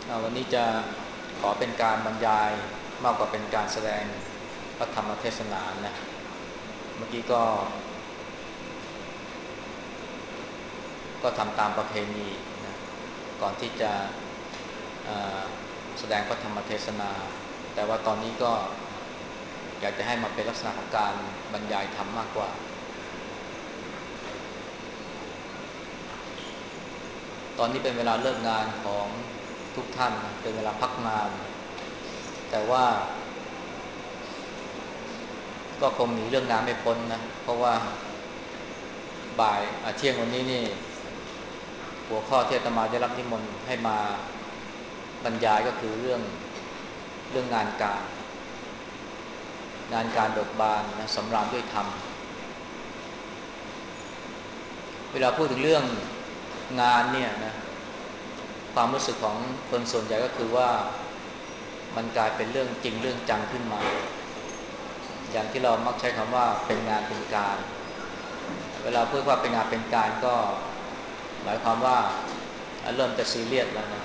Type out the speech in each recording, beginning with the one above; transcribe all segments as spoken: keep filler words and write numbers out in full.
อ่าวันนี้จะขอเป็นการบรรยายมากกว่าเป็นการแสดงพระธรรมเทศนานะเมื่อกี้ก็ก็ทำตามประเพณีนะก่อนที่จะอ่าแสดงพระธรรมเทศนาแต่ว่าตอนนี้ก็อยากจะให้มาเป็นลักษณะของการบรรยายธรรมมากกว่าตอนนี้เป็นเวลาเลิกงานของทุกท่านนะเป็นเวลาพักงานแต่ว่าก็คงหนีเรื่องงานไม่พ้นนะเพราะว่าบ่ายเที่ยงวันนี้นี่หัวข้อที่อาตมาได้รับนิมนต์ให้มาบรรยายก็คือเรื่องเรื่องงานการงานการเบิกบานนะสำราญด้วยธรรมเวลาพูดถึงเรื่องงานเนี่ยนะความรู้สึกของคนส่วนใหญ่ก็คือว่ามันกลายเป็นเรื่องจริงเรื่องจังขึ้นมาอย่างที่เรามักใช้คำว่าเป็นงานเป็นการเวลาพูดว่าเป็นงานเป็นการก็หมายความว่าเริ่มจะซีเรียสแล้วนะ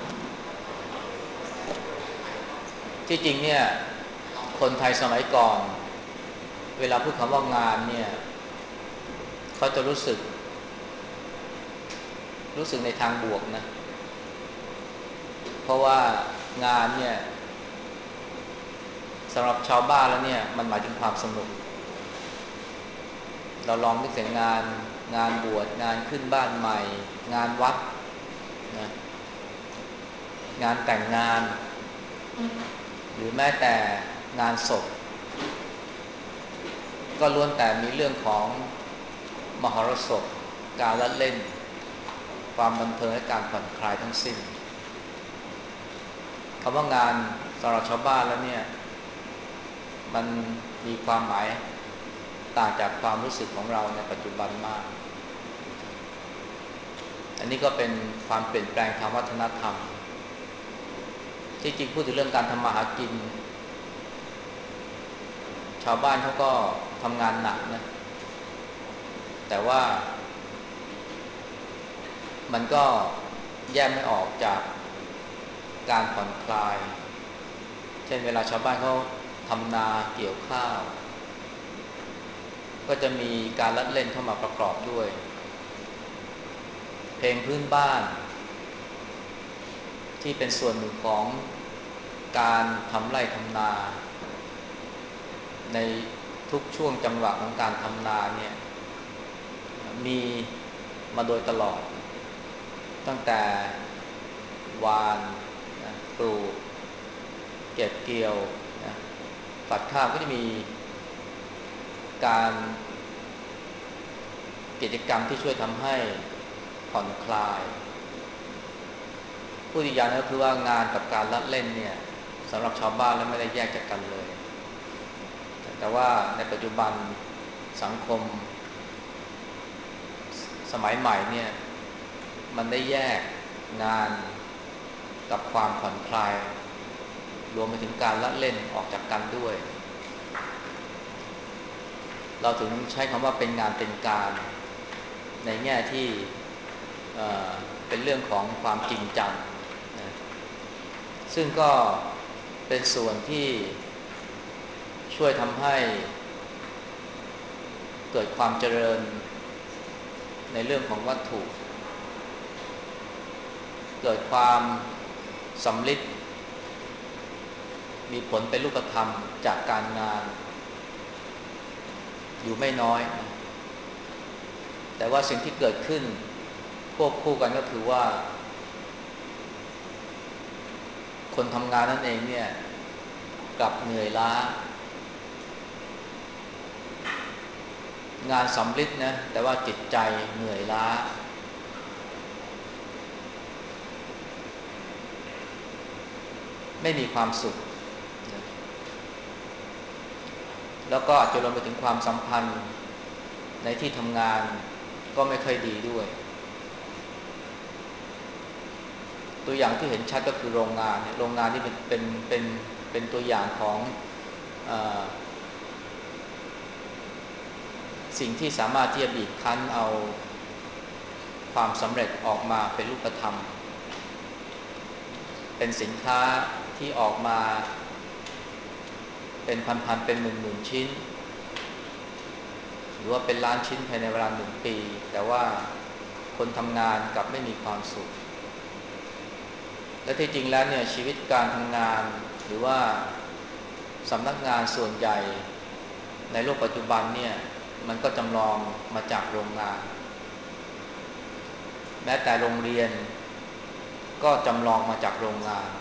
ที่จริงเนี่ยคนไทยสมัยก่อนเวลาพูดคำว่างานเนี่ยเขาจะรู้สึกรู้สึกในทางบวกนะเพราะว่างานเนี่ยสำหรับชาวบ้านแล้วเนี่ยมันหมายถึงความสนุกเราลองนึกถึงงานงานบวชงานขึ้นบ้านใหม่งานวัดนะงานแต่งงานหรือแม้แต่งานศพก็ล้วนแต่มีเรื่องของมหรสพการละเล่นความบันเทิงและการผ่อนคลายทั้งสิ้นคำว่างานสำหรับชาวบ้านแล้วเนี่ยมันมีความหมายต่างจากความรู้สึกของเราในปัจจุบันมากอันนี้ก็เป็นความเปลี่ยนแปลงทางวัฒนธรรมที่จริงพูดถึงเรื่องการทำมาหากินชาวบ้านเขาก็ทำงานหนักนะแต่ว่ามันก็แยกไม่ออกจากการผ่อนคลายเช่นเวลาชาวบ้านเขาทำนาเกี่ยวข้าวก็จะมีการละเล่นเข้ามาประกอบด้วยเพลงพื้นบ้านที่เป็นส่วนหนึ่งของการทำไร่ทำนาในทุกช่วงจังหวะของการทำนาเนี่ยมีมาโดยตลอดตั้งแต่หวานนะปลูกเก็บเกี่ยวนะฝัดข้าวก็จะมีการกิจกรรมที่ช่วยทำให้ผ่อนคลายผู้ที่ยานก็คือว่างานกับการละเล่นเนี่ยสำหรับชาวบ้านแล้วไม่ได้แยกจากกันเลยแต่ว่าในปัจจุบันสังคมสมัยใหม่เนี่ยมันได้แยกงานกับความผ่อนคลายรวมไปถึงการละเล่นออกจากกันด้วยเราถึงใช้คำว่าเป็นงานเป็นการในแง่ที่เอ่อเป็นเรื่องของความจริงจังนะซึ่งก็เป็นส่วนที่ช่วยทำให้เกิดความเจริญในเรื่องของวัตถุเกิดความสำลิดมีผลเป็นรูปธรรมจากการงานอยู่ไม่น้อยนะแต่ว่าสิ่งที่เกิดขึ้นควบคู่กันก็คือว่าคนทำงานนั่นเองเนี่ยกลับเหนื่อยล้างานสำลิดนะแต่ว่าจิตใจเหนื่อยล้าไม่มีความสุขนะแล้วก็อาจจะรวมไปถึงความสัมพันธ์ในที่ทำงานก็ไม่ค่อยดีด้วยตัวอย่างที่เห็นชัดก็คือโรงงานเนี่ยโรงงานนี่เป็นเป็นเป็นเป็นตัวอย่างของเอ่อสิ่งที่สามารถที่จะบีบคั้นเอาความสำเร็จออกมาเป็นรูปธรรมเป็นสินค้าที่ออกมาเป็นพันๆเป็นหมื่นๆชิ้นหรือว่าเป็นล้านชิ้นภายในเวลาหนึ่งปีแต่ว่าคนทำงานกลับไม่มีความสุขและที่จริงแล้วเนี่ยชีวิตการทำงานหรือว่าสำนักงานส่วนใหญ่ในโลกปัจจุบันเนี่ยมันก็จำลองมาจากโรงงานแม้แต่โรงเรียนก็จำลองมาจากโรงงาน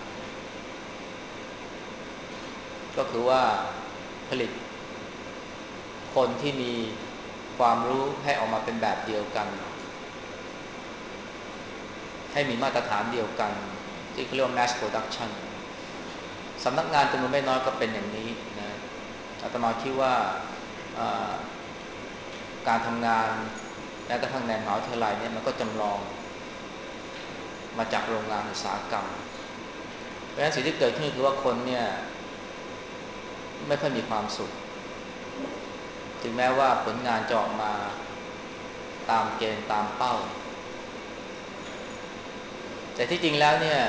ก็คือว่าผลิตคนที่มีความรู้ให้ออกมาเป็นแบบเดียวกันให้มีมาตรฐานเดียวกันที่เรียกว่า mass production สำนักงานจำนวนไม่น้อยก็เป็นอย่างนี้นะอาตมาคิดว่าการทำงานแม้กระทั่งในมหาวิทยาลัยเนี่ยมันก็จำลองมาจากโรงงานอุตสาหกรรมเพราะฉะนั้นสิ่งที่เกิดขึ้นคือว่าคนเนี่ยไม่ค่อยมีความสุขถึงแม้ว่าผลงานจะออกมาตามเกณฑ์ตามเป้าแต่ที่จริงแล้วเนี่ย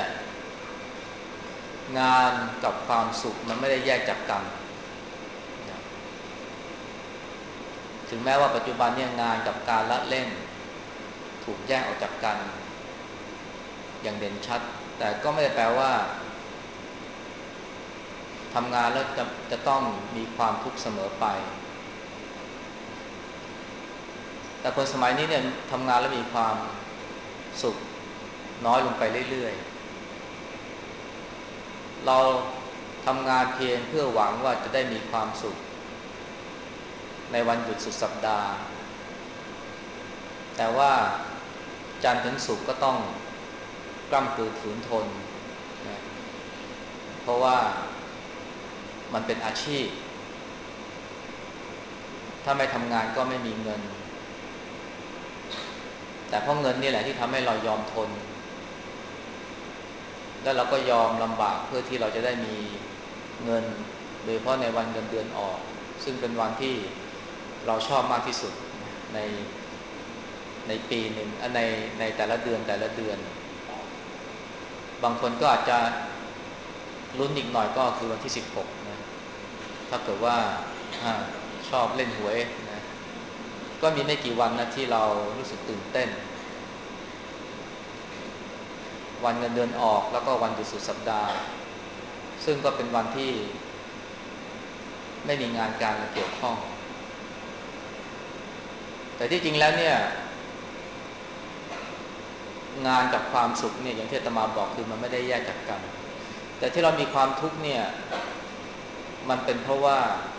งานกับความสุขมันไม่ได้แยกจากกันนะถึงแม้ว่าปัจจุบันเนี่ยงานกับการละเล่นถูกแยกออกจากกันอย่างเด่นชัดแต่ก็ไม่ได้แปลว่าทำงานแล้วจะจะต้องมีความทุกข์เสมอไปแต่คนสมัยนี้เนี่ยทำงานแล้วมีความสุขน้อยลงไปเรื่อยๆเราทำงานเพียงเพื่อหวังว่าจะได้มีความสุขในวันหยุดสุดสัปดาห์แต่ว่าจันทร์ถึงศุกร์ก็ต้องกล้ำกลืนฝืนทนนะเพราะว่ามันเป็นอาชีพถ้าไม่ทำงานก็ไม่มีเงินแต่เพราะเงินนี่แหละที่ทำให้เรายอมทนแล้วเราก็ยอมลำบากเพื่อที่เราจะได้มีเงินโดยเฉพาะในวันเงินเดือนออกซึ่งเป็นวันที่เราชอบมากที่สุดในในปีหนึ่งในในแต่ละเดือนแต่ละเดือนบางคนก็อาจจะลุ้นอีกหน่อยก็คือวันที่สิบหกนะถ้าเกิดว่าชอบเล่นหวยนะก็มีไม่กี่วันนะที่เรารู้สึกตื่นเต้นวันเงินเดือนออกแล้วก็วันหยุดสุดสัปดาห์ซึ่งก็เป็นวันที่ไม่มีงานการมาเกี่ยวข้องแต่ที่จริงแล้วเนี่ยงานกับความสุขเนี่ยอย่างที่อาตมาบอกคือมันไม่ได้แยกจากกันแต่ที่เรามีความทุกข์เนี่ยมันเป็นเพราะว่า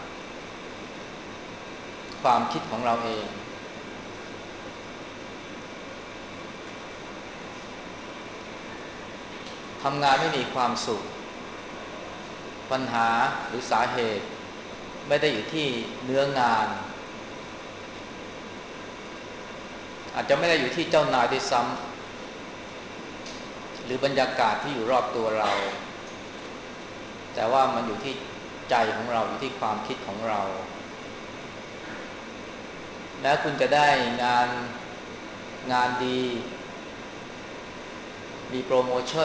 ความคิดของเราเองทำงานไม่มีความสุขปัญหาหรือสาเหตุไม่ได้อยู่ที่เนื้องานอาจจะไม่ได้อยู่ที่เจ้านายด้วยซ้ำหรือบรรยากาศที่อยู่รอบตัวเราแต่ว่ามันอยู่ที่ใจของเราอยู่ที่ความคิดของเราแม้คุณจะได้งานงานดีมีโปรโมชั่น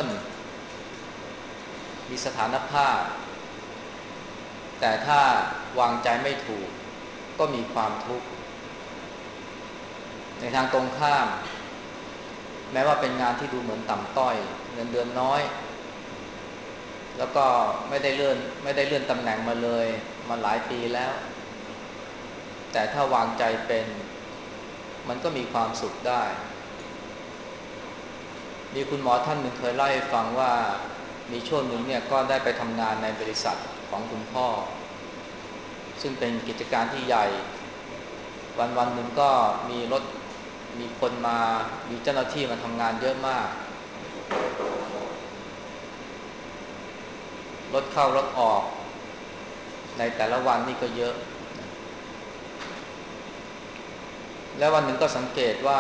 มีสถานภาพแต่ถ้าวางใจไม่ถูกก็มีความทุกข์ในทางตรงข้ามแม้ว่าเป็นงานที่ดูเหมือนต่ำต้อยเงินเดือนน้อยแล้วก็ไม่ได้เลื่อนไม่ได้เลื่อนตำแหน่งมาเลยมาหลายปีแล้วแต่ถ้าวางใจเป็นมันก็มีความสุขได้มีคุณหมอท่านหนึ่งเคยเล่าให้ฟังว่ามีช่วงหนึ่งเนี่ยก็ได้ไปทำงานในบริษัทของคุณพ่อซึ่งเป็นกิจการที่ใหญ่วันวันหนึ่งก็มีรถมีคนมามีเจ้าหน้าที่มาทำงานเยอะมากรถเข้ารถออกในแต่ละวันนี่ก็เยอะแล้ววันหนึ่งก็สังเกตว่า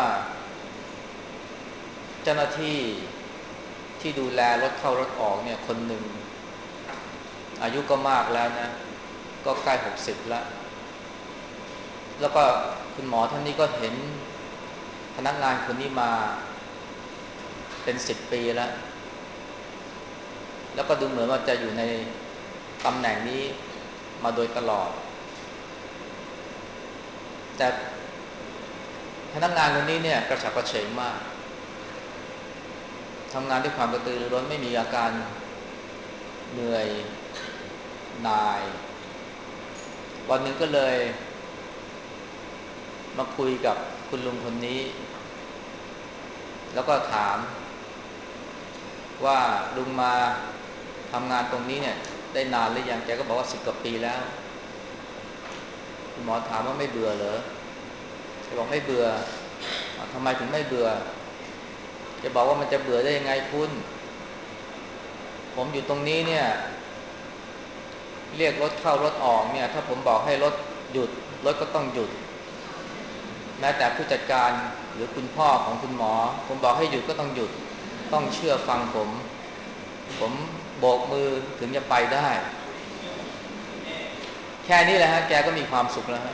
เจ้าหน้าที่ที่ดูแลรถเข้ารถออกเนี่ยคนหนึ่งอายุก็มากแล้วนะก็ใกล้หกสิบแล้วแล้วก็คุณหมอท่านนี้ก็เห็นพนักงานคนนี้มาเป็นสิบปีแล้วแล้วก็ดูเหมือนว่าจะอยู่ในตำแหน่งนี้มาโดยตลอดแต่พนักงานคนนี้เนี่ยกระฉับกระเฉงมากทำงานด้วยความกระตือรือร้นไม่มีอาการเหนื่อยหน่ายวันหนึ่งก็เลยมาคุยกับคุณลุงคนนี้แล้วก็ถามว่าลุงมาทำงานตรงนี้เนี่ยได้นานหรือยังแกก็บอกว่าสิบกว่าปีแล้วคุณหมอถามว่าไม่เบื่อเหรอแกบอกไม่เบื่อทำไมถึงไม่เบื่อแกบอกว่ามันจะเบื่อได้ยังไงคุณผมอยู่ตรงนี้เนี่ยเรียกรถเข้ารถออกเนี่ยถ้าผมบอกให้รถหยุดรถก็ต้องหยุดแม้แต่ผู้จัดการหรือคุณพ่อของคุณหมอผมบอกให้หยุดก็ต้องหยุดต้องเชื่อฟังผมผมโบกมือถึงจะไปได้แค่นี้แหละฮะแกก็มีความสุขแล้วฮะ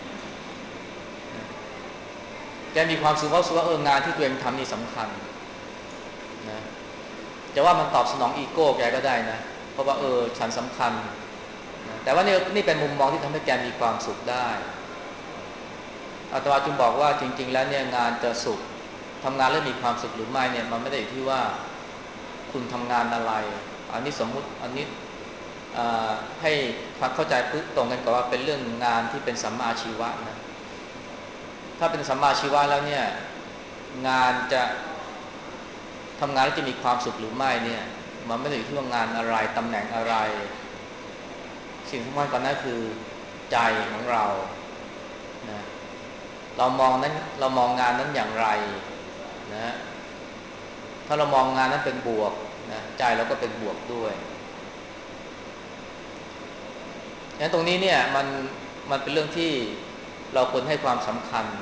แกมีความสุขเพราะรู้สึกว่าเอองานที่ตัวเองทำนี่สำคัญนะจะว่ามันตอบสนองอีโก้แกก็ได้นะเพราะว่าเออฉันสำคัญนะแต่ว่านี่นี่เป็นมุมมองที่ทำให้แกมีความสุขได้อาตมาจึงบอกว่าจริงๆแล้วเนี่ยงานจะสุขทำงานแล้วมีความสุขหรือไม่เนี่ยมันไม่ได้อยู่ที่ว่าคุณทำงานอะไรอันนี้สมมุติอันนี้ให้ความเข้าใจพื้นตรงกันก่อนว่าเป็นเรื่องงานที่เป็นสัมมาอาชีวะนะถ้าเป็นสัมมาอาชีวะแล้วเนี่ยงานจะทำงานแล้วจะมีความสุขหรือไม่เนี่ยมันไม่ได้อยู่ที่ว่างานอะไรตำแหน่งอะไรสิ่งสำคัญกว่านั้นคือใจของเรานะเรามองนั้นเรามองงานนั้นอย่างไรนะถ้าเรามองงานนั้นเป็นบวกนะใจเราก็เป็นบวกด้วยงั้นตรงนี้เนี่ยมันมันเป็นเรื่องที่เราควรให้ความสำคัญ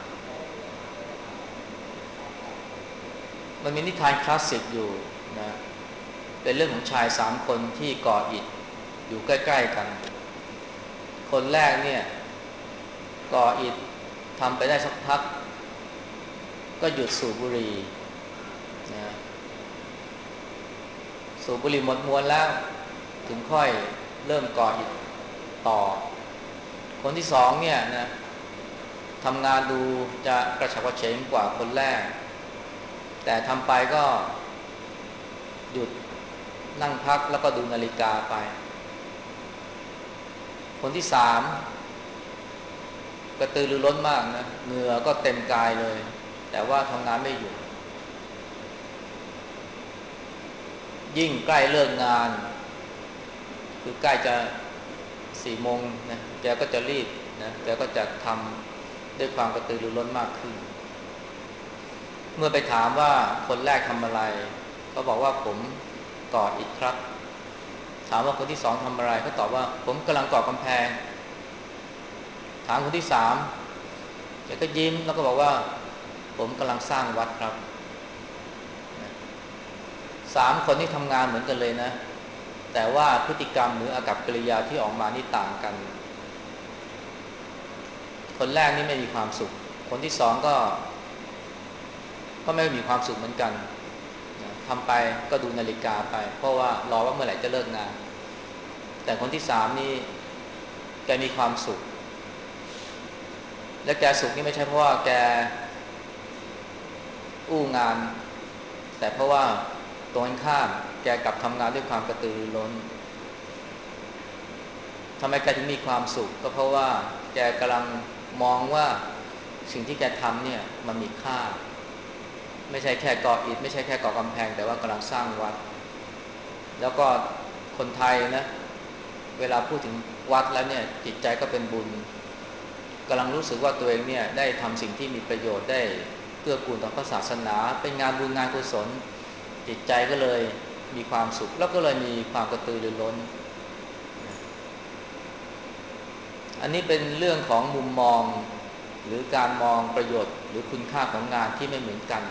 มันมีนิทานคลาสสิกอยู่นะเป็นเรื่องของชายสามคนที่ก่ออิฐอยู่ใกล้ๆกันคนแรกเนี่ยก่ออิฐทำไปได้สักพักก็หยุดสูบบุหรี่นะสูบบุหรี่หมดมวนแล้วถึงค่อยเริ่มก่ออิฐต่อคนที่สองเนี่ยนะทำงานดูจะกระฉับกระเฉงกว่าคนแรกแต่ทำไปก็หยุดนั่งพักแล้วก็ดูนาฬิกาไปคนที่สามกระตือรือร้นมากนะเหงื่อก็เต็มกายเลยแต่ว่าทำงานไม่หยุดยิ่งใกล้เลิกงานคือใกล้จะสี่โมงนะแกก็จะรีบนะแกก็จะทำด้วยความกระตือรือร้นมากขึ้นเมื่อไปถามว่าคนแรกทำอะไรเขาบอกว่าผมก่ออิฐครับถามว่าคนที่สองทำอะไรเขาตอบว่าผมกำลังก่อกำแพงถามคนที่สามแกก็ยิ้มแล้วก็บอกว่าผมกำลังสร้างวัดครับสามคนที่ทำงานเหมือนกันเลยนะแต่ว่าพฤติกรรมหรืออากัปกิริยาที่ออกมานี่ต่างกันคนแรกนี่ไม่มีความสุขคนที่สองก็ก็ไม่มีความสุขเหมือนกันทำไปก็ดูนาฬิกาไปเพราะว่ารอว่าเมื่อไหร่จะเลิกงานแต่คนที่สามนี่แกมีความสุขและแกสุขนี่ไม่ใช่เพราะว่าแกอู้งานแต่เพราะว่าตรงกันข้ามแกกลับทำงานด้วยความกระตือรือร้นทำไมแกถึงมีความสุขก็เพราะว่าแกกำลังมองว่าสิ่งที่แกทำเนี่ยมันมีค่าไม่ใช่แค่ก่ออิฐไม่ใช่แค่ก่อกำแพงแต่ว่ากำลังสร้างวัดแล้วก็คนไทยนะเวลาพูดถึงวัดแล้วเนี่ยจิตใจก็เป็นบุญกำลังรู้สึกว่าตัวเองเนี่ยได้ทำสิ่งที่มีประโยชน์ได้เกื้อกูลต่อพระศาสนาเป็นงานบุญงานกุศลจิตใจก็เลยมีความสุขแล้วก็เลยมีความกระตือรือร้นอันนี้เป็นเรื่องของมุมมองหรือการมองประโยชน์หรือคุณค่าของงานที่ไม่เหมือนกัน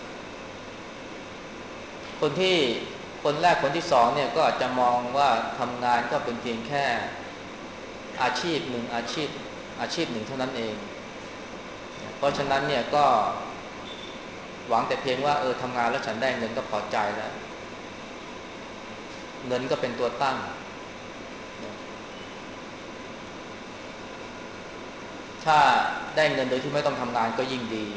คนที่คนแรกคนที่สองเนี่ยก็อาจจะมองว่าทำงานก็เป็นเพียงแค่อาชีพหนึ่งอาชีพอาชีพหนึ่งเท่านั้นเองเพราะฉะนั้นเนี่ยก็หวังแต่เพียงว่าเออทำงานแล้วฉันได้เงินก็พอใจแล้วเงินก็เป็นตัวตั้งถ้าได้เงินโดยที่ไม่ต้องทำงานก็ยิ่งดี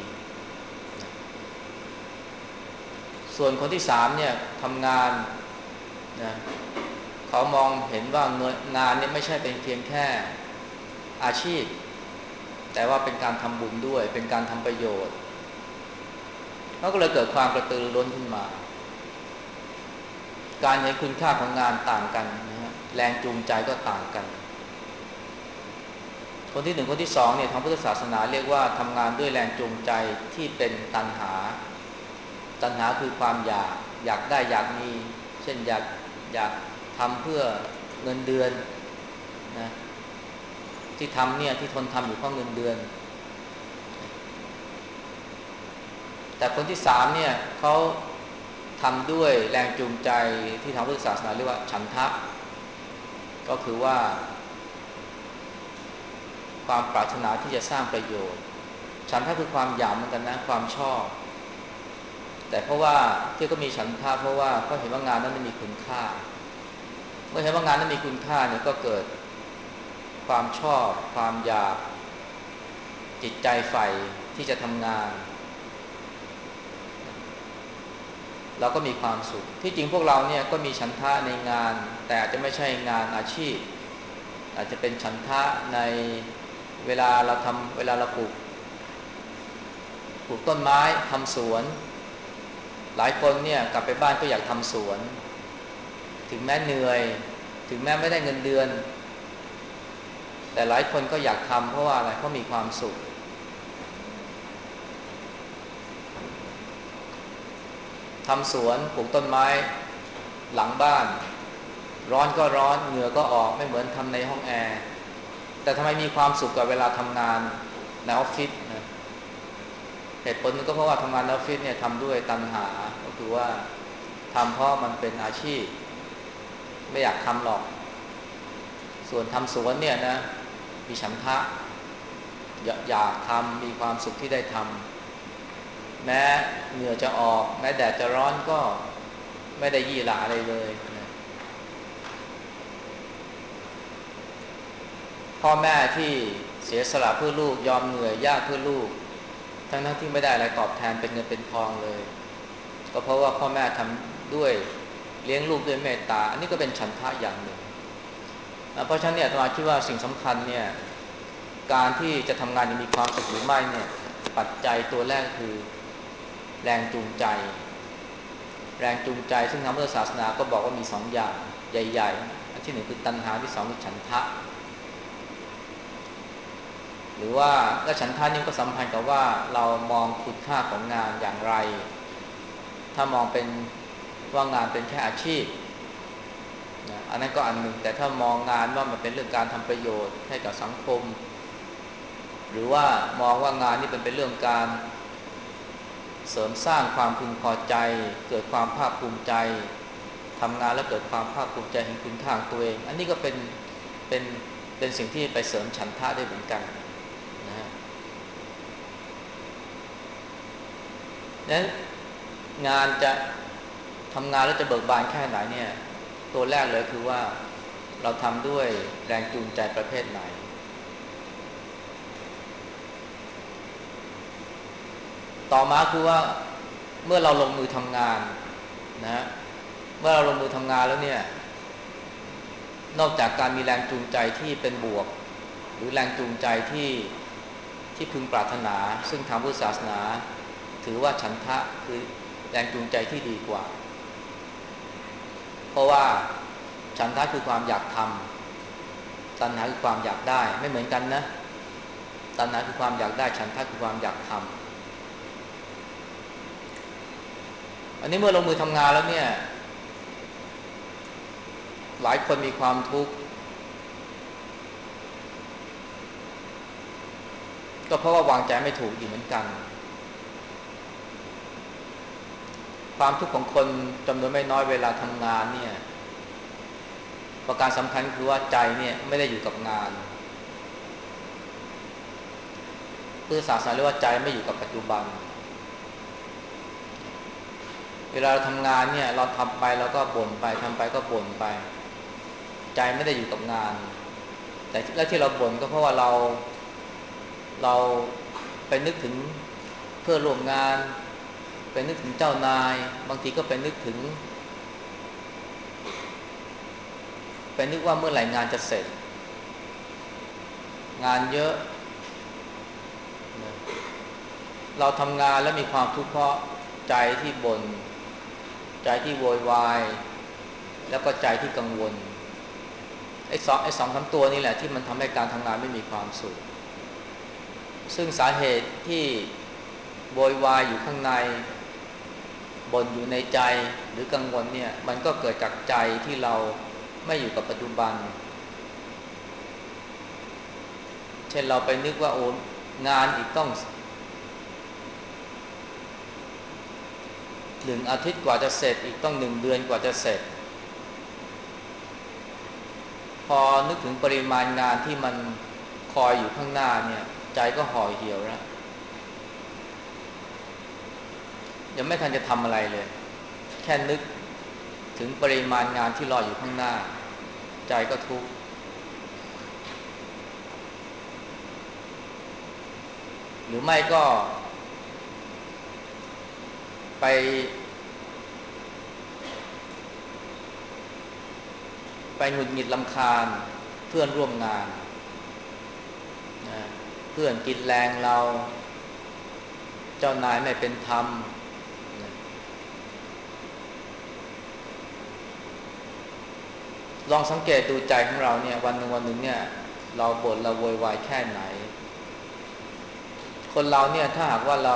ส่วนคนที่สามเนี่ยทำงานนะเขามองเห็นว่าเงินงานเนี่ยไม่ใช่เป็นเพียงแค่อาชีพแต่ว่าเป็นการทำบุญด้วยเป็นการทำประโยชน์เขาก็เลยเกิดความกระตือรือร้นขึ้นมาการเห็นคุณค่าของงานต่างกันนะฮะแรงจูงใจก็ต่างกันคนที่หนึ่งคนที่สองเนี่ยทางพุทธศาสนาเรียกว่าทำงานด้วยแรงจูงใจที่เป็นตัณหาตัณหาคือความอยากอยากได้อยากมีเช่นอยากอยากทำเพื่อเงินเดือนนะที่ทำเนี่ยที่ทนทำอยู่เพราะเงินเดือนแต่คนที่สามเนี่ยเขาทำด้วยแรงจูงใจที่ทางพุทธศาสนาเรียกว่าฉันทะก็คือว่าความปรารถนาที่จะสร้างประโยชน์ฉันทะคือความอยากเหมือนกันนะความชอบแต่เพราะว่าที่ก็มีฉันทะเพราะว่าเขาเห็นว่างานนั้นมีคุณค่าเมื่อเห็นว่างานนั้นมีคุณค่าเนี่ยก็เกิดความชอบความอยากจิตใจใฝ่ที่จะทำงานเราก็มีความสุขที่จริงพวกเราเนี่ยก็มีฉันทะในงานแต่อาจจะไม่ใช่งานอาชีพอาจจะเป็นฉันทะในเวลาเราทำเวลาเราปลูกปลูกต้นไม้ทำสวนหลายคนเนี่ยกลับไปบ้านก็อยากทำสวนถึงแม้เหนื่อยถึงแม้ไม่ได้เงินเดือนแต่หลายคนก็อยากทำเพราะว่าอะไรเพราะมีความสุขทำสวนปลูกต้นไม้หลังบ้านร้อนก็ร้อนเหงื่อก็ออกไม่เหมือนทำในห้องแอร์แต่ทำไมมีความสุขกับเวลาทำงานในออฟฟิศนะเหตุผลนึงก็เพราะว่าทำงานในออฟฟิศเนี่ยทำด้วยตัณหาก็คือว่าทำเพราะมันเป็นอาชีพไม่อยากทำหรอกส่วนทำสวนเนี่ยนะมีฉันทะอยากทำมีความสุขที่ได้ทำแม้เหงื่อจะออกแม้แดดจะร้อนก็ไม่ได้ยี่หร่าอะไรเลยนะพ่อแม่ที่เสียสละเพื่อลูกยอมเหนื่อยยากเพื่อลูกทั้งทั้งที่ไม่ได้อะไรตอบแทนเป็นเงินเป็นทองเลยก็เพราะว่าพ่อแม่ทำด้วยเลี้ยงลูกด้วยเมตตาอันนี้ก็เป็นฉันทะอย่างหนึ่งเพราะฉะนั้นเนี่ยอาตมาคิดว่าสิ่งสำคัญเนี่ยการที่จะทำงานยังมีความสุขหรือไม่เนี่ยปัจจัยตัวแรกคือแรงจูงใจแรงจูงใจซึ่งทางพุทธศาสนาก็บอกว่ามีสองอย่างใหญ่ๆอันที่หนึ่งคือตัณหาที่สองคือฉันทะหรือว่าและฉันทะนี่ก็สัมพันธ์กับว่าเรามองคุณค่าของงานอย่างไรถ้ามองเป็นว่างานเป็นแค่อาชีพนะอันนั้นก็อันหนึ่งแต่ถ้ามองงานว่ามันเป็นเรื่องการทำประโยชน์ให้กับสังคมหรือว่ามองว่างานนี่เป็นเป็นเรื่องการเสริมสร้างความพึงพอใจเกิดความภาคภูมิใจทำงานแล้วเกิดความภาคภูมิใจเห็นคุณค่าตัวเองอันนี้ก็เป็นเป็นเป็นสิ่งที่ไปเสริมฉันทะได้เหมือนกันนะฮะนั้นงานจะทำงานแล้วจะเบิกบานแค่ไหนเนี่ยตัวแรกเลยคือว่าเราทำด้วยแรงจูงใจประเภทไหนต่อมาคือว่าเมื่อเราลงมือทำงานนะเมื่อเราลงมือทำงานแล้วเนี่ยนอกจากการมีแรงจูงใจที่เป็นบวกหรือแรงจูงใจที่ที่พึงปรารถนาซึ่งทางพุทธศาสนาถือว่าฉันทะคือแรงจูงใจที่ดีกว่าเพราะว่าฉันทะคือความอยากทำตัณหาคือความอยากได้ไม่เหมือนกันนะตัณหาคือความอยากได้ฉันทะคือความอยากทำอันนี้เมื่อลงมือทำงานแล้วเนี่ยหลายคนมีความทุกข์ก็เพราะว่าวางใจไม่ถูกอีกเหมือนกันความทุกข์ของคนจำนวนไม่น้อยเวลาทำงานเนี่ยประการสำคัญคือว่าใจเนี่ยไม่ได้อยู่กับงานพุทธศาสนาเรียกว่าใจไม่อยู่กับปัจจุบันเวลาเราทำงานเนี่ยเราทำไปเราก็บ่นไปทำไปก็บ่นไปใจไม่ได้อยู่กับงานแต่แล้วที่เราบ่นก็เพราะว่าเราเราไปนึกถึงเพื่อนร่วมงานไปนึกถึงเจ้านายบางทีก็ไปนึกถึงไปนึกว่าเมื่อไหร่งานจะเสร็จงานเยอะเราทำงานแล้วมีความทุกข์เพราะใจที่บ่นใจที่โวยวายแล้วก็ใจที่กังวลไอ้สองไอ้สองสามตัวนี้แหละที่มันทำให้การทำงานไม่มีความสุขซึ่งสาเหตุที่โวยวายอยู่ข้างในบ่นอยู่ในใจหรือกังวลเนี่ยมันก็เกิดจากใจที่เราไม่อยู่กับปัจจุบันเช่นเราไปนึกว่าโอ้งานอีกต้องหนึ่งอาทิตย์กว่าจะเสร็จอีกต้องหนึ่งเดือนกว่าจะเสร็จพอนึกถึงปริมาณงานที่มันคอยอยู่ข้างหน้าเนี่ยใจก็ห่อเหี่ยวแล้วยังไม่ทันจะทำอะไรเลยแค่นึกถึงปริมาณงานที่รออยู่ข้างหน้าใจก็ทุกข์หรือไม่ก็ไปไปหงุดหงิดรำคาญเพื่อนร่วมงานนะเพื่อนกินแรงเราเจ้านายไม่เป็นธรรมนะลองสังเกตดูใจของเราเนี่ยวันหนึ่งวันหนึ่งเนี่ยเราบ่นเราโวยวายแค่ไหนคนเราเนี่ยถ้าหากว่าเรา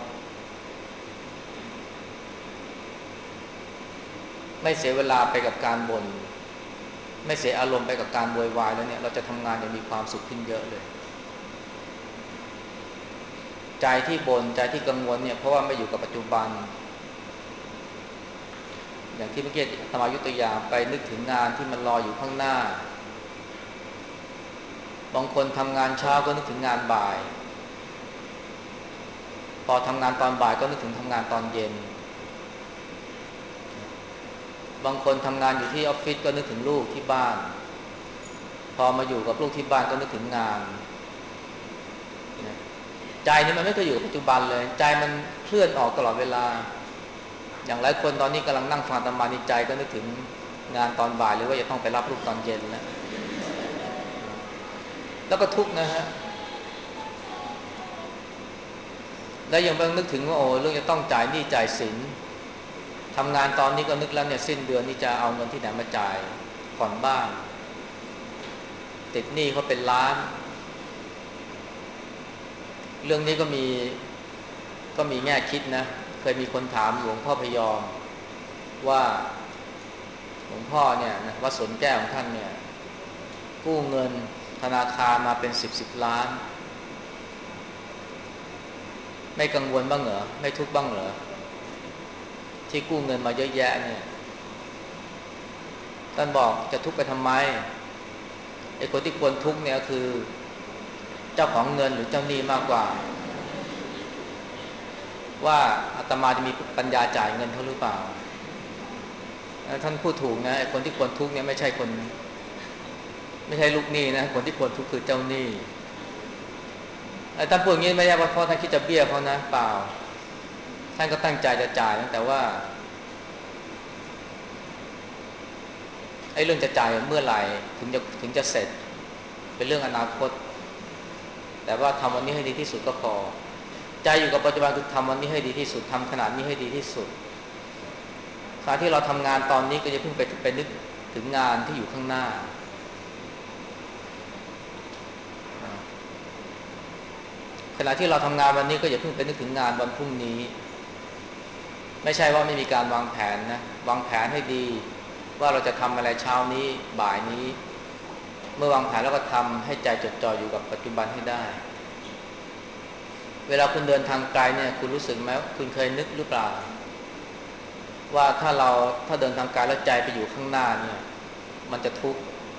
ไม่เสียเวลาไปกับการบ่นไม่เสียอารมณ์ไปกับการโวยวายแล้วเนี่ยเราจะทำงานอย่างมีความสุขขึ้นเยอะเลยใจที่บ่นใจที่กังวลเนี่ยเพราะว่าไม่อยู่กับปัจจุบันอย่างที่เมื่อกี้ธรรมายุตัวอย่างไปนึกถึงงานที่มันรออยู่ข้างหน้าบางคนทำงานเช้าก็นึกถึงงานบ่ายพอทำงานตอนบ่ายก็นึกถึงทำงานตอนเย็นบางคนทำงานอยู่ที่ออฟฟิศก็นึกถึงลูกที่บ้านพอมาอยู่กับลูกที่บ้านก็นึกถึงงานใจนี่มันไม่เคยอยู่กับปัจจุบันเลยใจมันเคลื่อนออกตลอดเวลาอย่างหลายคนตอนนี้กำลังนั่งฟังธรรมานิใจก็นึกถึงงานตอนบ่ายหรือว่าจะต้องไปรับลูกตอนเย็นแล้วแล้วก็ทุกข์นะฮะแล้วยังต้องนึกถึงว่าโอ้เรื่องจะต้องจ่ายหนี้จ่ายสินทำงานตอนนี้ก็นึกแล้วเนี่ยสิ้นเดือนนี่จะเอาเงินที่ไหนมาจ่ายผ่อนบ้านติดหนี้เขาเป็นล้านเรื่องนี้ก็มีก็มีแง่คิดนะเคยมีคนถามหลวงพ่อพยอมว่าหลวงพ่อเนี่ยวัดสวนแก้วของท่านเนี่ยกู้เงินธนาคารมาเป็นสิบสิบล้านไม่กังวลบ้างเหรอไม่ทุกข์บ้างเหรอที่กู้เงินมาเยอะแยะเนี่ยท่านบอกจะทุกข์ไปทำไมไอ้คนที่ควรทุกข์เนี่ยคือเจ้าของเงินหรือเจ้าหนี้มากกว่าว่าอาตมาจะมีปัญญาจ่ายเงินเขาหรือเปล่าท่านพูดถูกนะไอ้คนที่ควรทุกข์เนี่ยไม่ใช่คนไม่ใช่ลูกหนี้นะคนที่ควรทุกข์คือเจ้าหนี้ไอ้ท่านพูดอย่างนี้ไม่ใช่ว่าเพราะท่านคิดจะเบี้ยเขานะเปล่าท่านก็ตั้งใจจะจ่ายนะแต่ว่าไอ้เรื่องจะจ่ายเมื่อไหร่ถึงจะถึงจะเสร็จเป็นเรื่องอนาคตแต่ว่าทำวันนี้ให้ดีที่สุดก็พอใจอยู่กับปัจจุบันคือทำวันนี้ให้ดีที่สุดทำขนาดนี้ให้ดีที่สุดขณะที่เราทำงานตอนนี้ก็จะเพิ่งไปไปนึกถึงงานที่อยู่ข้างหน้าขณะที่เราทำงานวันนี้ก็อย่าเพิ่งไปนึกถึงงานวันพรุ่งนี้ไม่ใช่ว่าไม่มีการวางแผนนะวางแผนให้ดีว่าเราจะทำอะไรเช้านี้บ่ายนี้เมื่อวางแผนแล้วก็ทำให้ใจจดจ่ออยู่กับปัจจุบันให้ได้เวลาคุณเดินทางไกลเนี่ยคุณรู้สึกไหมคุณเคยนึกหรือเปล่าว่าถ้าเราถ้าเดินทางไกลแล้วใจไปอยู่ข้างหน้าเนี่ยมันจะทุกข์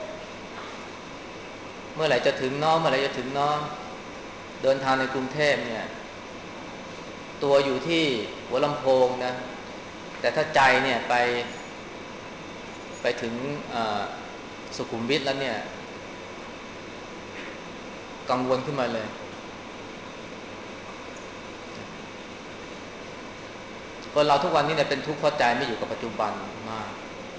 เมื่อไหร่จะถึงน้องเมื่อไหร่จะถึงน้องเดินทางในกรุงเทพเนี่ยตัวอยู่ที่หัวลำโพงนะแต่ถ้าใจเนี่ยไปไปถึงสุขุมวิทแล้วเนี่ยกังวลขึ้นมาเลยคนเราทุกวันนี้เนี่ยเป็นทุกข์เพราะใจไม่อยู่กับปัจจุบันมาก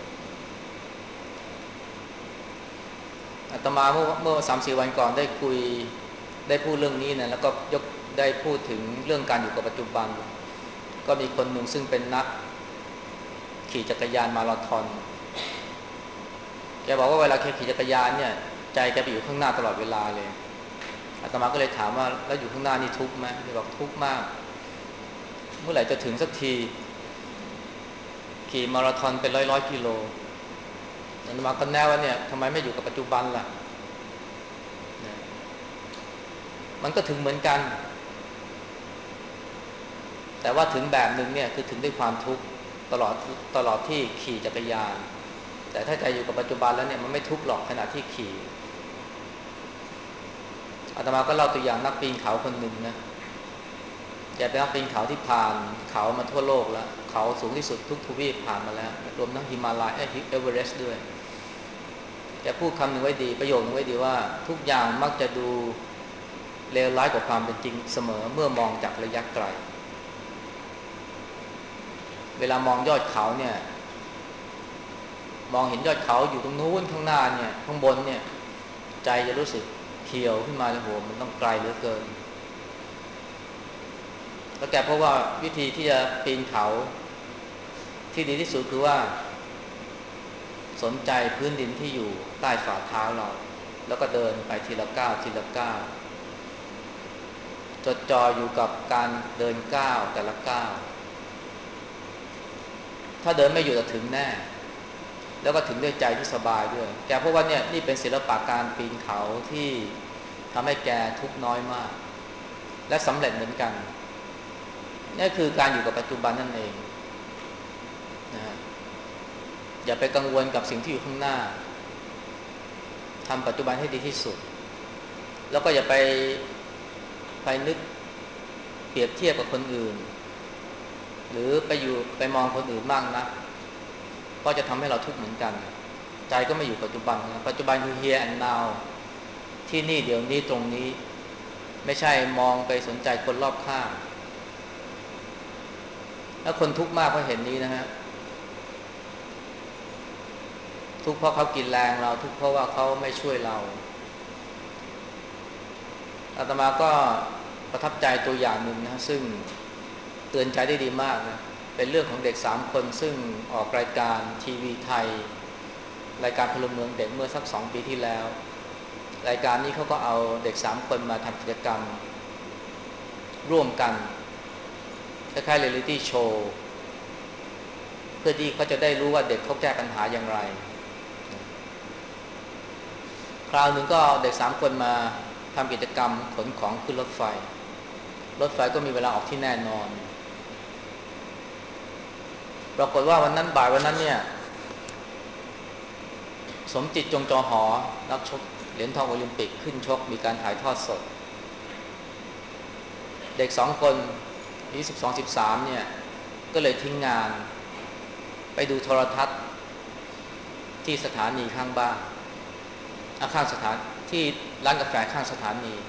อาตมาเมื่อเมื่อสามสี่วันก่อนได้คุยได้พูดเรื่องนี้นะแล้วก็ยกได้พูดถึงเรื่องการอยู่กับปัจจุบันก็มีคนหนึ่งซึ่งเป็นนักขี่จักรยานมาราธอนแกบอกว่าเวลาแกขี่จักรยานเนี่ยใจแกไปอยู่ข้างหน้าตลอดเวลาเลยอาตมาก็เลยถามว่าแล้วอยู่ข้างหน้านี่ทุกข์ไหมแกบอกทุกข์มากเมื่อไหร่จะถึงสักทีขี่มาราธอนเป็นร้อยร้อยกิโลอาตมาก็แน่ว่าเนี่ยทำไมไม่อยู่กับปัจจุบันล่ะมันก็ถึงเหมือนกันแต่ว่าถึงแบบหนึ่งเนี่ยคือถึงด้วยความทุกข์ตลอดตลอดที่ขี่จักรยานแต่ถ้าใจอยู่กับปัจจุบันแล้วเนี่ยมันไม่ทุกข์หรอกขณะที่ขี่อาตมาก็เล่าตัวอย่างนักปีนเขาคนหนึ่งนะแกเป็นนักปีนเขาที่ผ่านเขามาทั่วโลกแล้วเขาสูงที่สุดทุกทวีปผ่านมาแล้วรวมทั้งฮิมาลัยเอเวอเรสต์ด้วยแกพูดคำหนึ่งไว้ดีประโยคนึงไว้ดีว่าทุกอย่างมักจะดูเลวร้ายกว่าความเป็นจริงเสมอเมื่อมองจากระยะไกลเวลามองยอดเขาเนี่ยมองเห็นยอดเขาอยู่ตรงนู้นข้างหน้าเนี่ยข้างบนเนี่ยใจจะรู้สึกเขียวขึ้นมาเลยโหมันต้องไกลเหลือเกินแล้วแกเพราะว่าวิธีที่จะปีนเขาที่ดีที่สุดคือว่าสนใจพื้นดินที่อยู่ใต้ฝ่าเท้าเราแล้วก็เดินไปทีละก้าวทีละก้าวจดจ่ออยู่กับการเดินก้าวแต่ละก้าวถ้าเดินไม่อยู่จะถึงแน่แล้วก็ถึงด้วยใจที่สบายด้วยแกเพราะว่าเนี่ยนี่เป็นศิลปะการปีนเขาที่ทำให้แกทุกข์น้อยมากและสำเร็จเหมือนกันนี่คือการอยู่กับปัจจุบันนั่นเองนะฮะอย่าไปกังวลกับสิ่งที่อยู่ข้างหน้าทำปัจจุบันให้ดีที่สุดแล้วก็อย่าไปไปนึกเปรียบเทียบกับคนอื่นหรือไปอยู่ไปมองคนอื่นมากนะก็จะทำให้เราทุกข์เหมือนกันใจก็ไม่อยู่ปัจจุบันนะปัจจุบันคือ here and now ที่นี่เดี๋ยวนี้ตรงนี้ไม่ใช่มองไปสนใจคนรอบข้างแล้วคนทุกข์มากเพราะเห็นนี้นะฮะทุกข์เพราะเขากินแรงเราทุกข์เพราะว่าเขาไม่ช่วยเราอาตมาก็ประทับใจตัวอย่างหนึ่งนะซึ่งเตือนใจได้ดีมากนะเป็นเรื่องของเด็กสามคนซึ่งออกรายการทีวีไทยรายการพลเมืองเด็กเมื่อสักสองปีที่แล้วรายการนี้เขาก็เอาเด็กสามคนมาทำกิจกรรมร่วมกันคล้ายๆเรียลลิตี้โชว์เพื่อที่เขาจะได้รู้ว่าเด็กเขาแก้ปัญหาอย่างไรคราวหนึ่งก็เด็กสามคนมาทำกิจกรรมขนของขึ้นรถไฟรถไฟก็มีเวลาออกที่แน่นอนปรากฏว่าวันนั้นบ่ายวันนั้นเนี่ยสมจิตจงจอหอนักชกเหรียญทองโอลิมปิกขึ้นชกมีการถ่ายทอดสดเด็กสองคนอายุสิบสอง สิบสามเนี่ยก็เลยทิ้งงานไปดูโทรทัศน์ที่สถานีข้างบ้านข้างสถานที่ร้านกาแฟข้างสถานี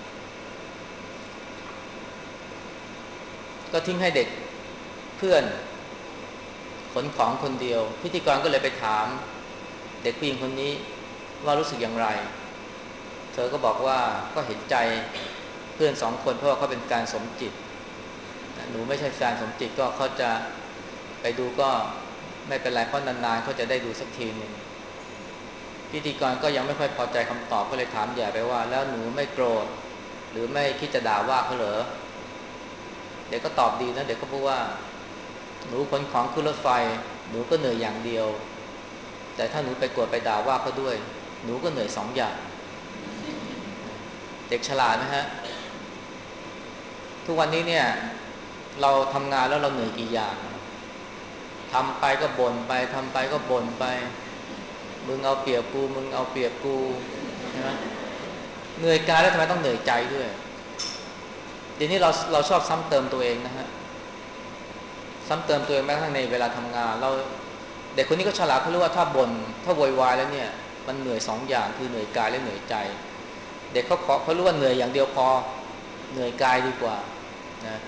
ก็ทิ้งให้เด็กเพื่อนขนของคนเดียวพิธีกรก็เลยไปถามเด็กผู้หญิงคนนี้ว่ารู้สึกอย่างไรเธอก็บอกว่าก็เห็นใจเพื่อนสองคนเพราะว่าเขาเป็นแฟนสมจิตหนูไม่ใช่แฟนสมจิตก็เขาจะไปดูก็ไม่เป็นไรเพราะนานๆเขาจะได้ดูสักทีนึงพิธีกรก็ยังไม่ค่อยพอใจคำตอบก็เลยถามแย่ไปว่าแล้วหนูไม่โกรธหรือไม่คิดจะด่าว่าเขาเหรอเด็กก็ตอบดีนะเด็กก็พูดว่าหนูขนของขึ้นรถไฟหนูก็เหนื่อยอย่างเดียวแต่ถ้าหนูไปโกรธไปด่าว่าเขาด้วยหนูก็เหนื่อยสองอย่างเด็กฉลาดนะฮะทุกวันนี้เนี่ยเราทำงานแล้วเราเหนื่อยกี่อย่างทำไปก็บ่นไปทำไปก็บ่นไปมึงเอาเปรียบกูมึงเอาเปรียบกูใช่ไหมเหนื่อยกายแล้วทำไมต้องเหนื่อยใจด้วยเดี๋ยวนี้เราเราชอบซ้ำเติมตัวเองนะฮะซ้ำเติมตัวเองแม้กระทั่งในเวลาทำงานเราเด็กคนนี้ก็ฉลาดเขารู้ว่าถ้าบน่นถ้าโวยวายแล้วเนี่ยมันเหนื่อยสองอย่างคือเหนื่อยกายและเหนื่อยใจเด็กเขาเขารู้ว่าเหนื่อยอย่างเดียวพอเหนื่อยกายดีกว่านะ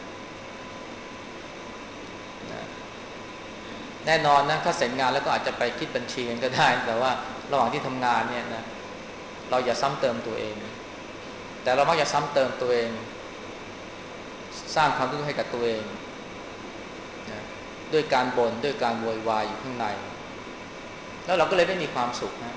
นะแน่นอนนะถ้าเสร็จงานแล้วก็อาจจะไปคิดบัญชีกันก็ได้แต่ว่าระหว่างที่ทำงานเนี่ยนะเราอย่าซ้ำเติมตัวเองแต่เรามักจะซ้ำเติมตัวเองสร้างความทุกข์ให้กับตัวเองนะด้วยการบ่นด้วยการโวยวายอยู่ข้างในแล้วเราก็เลยไม่มีความสุขนะ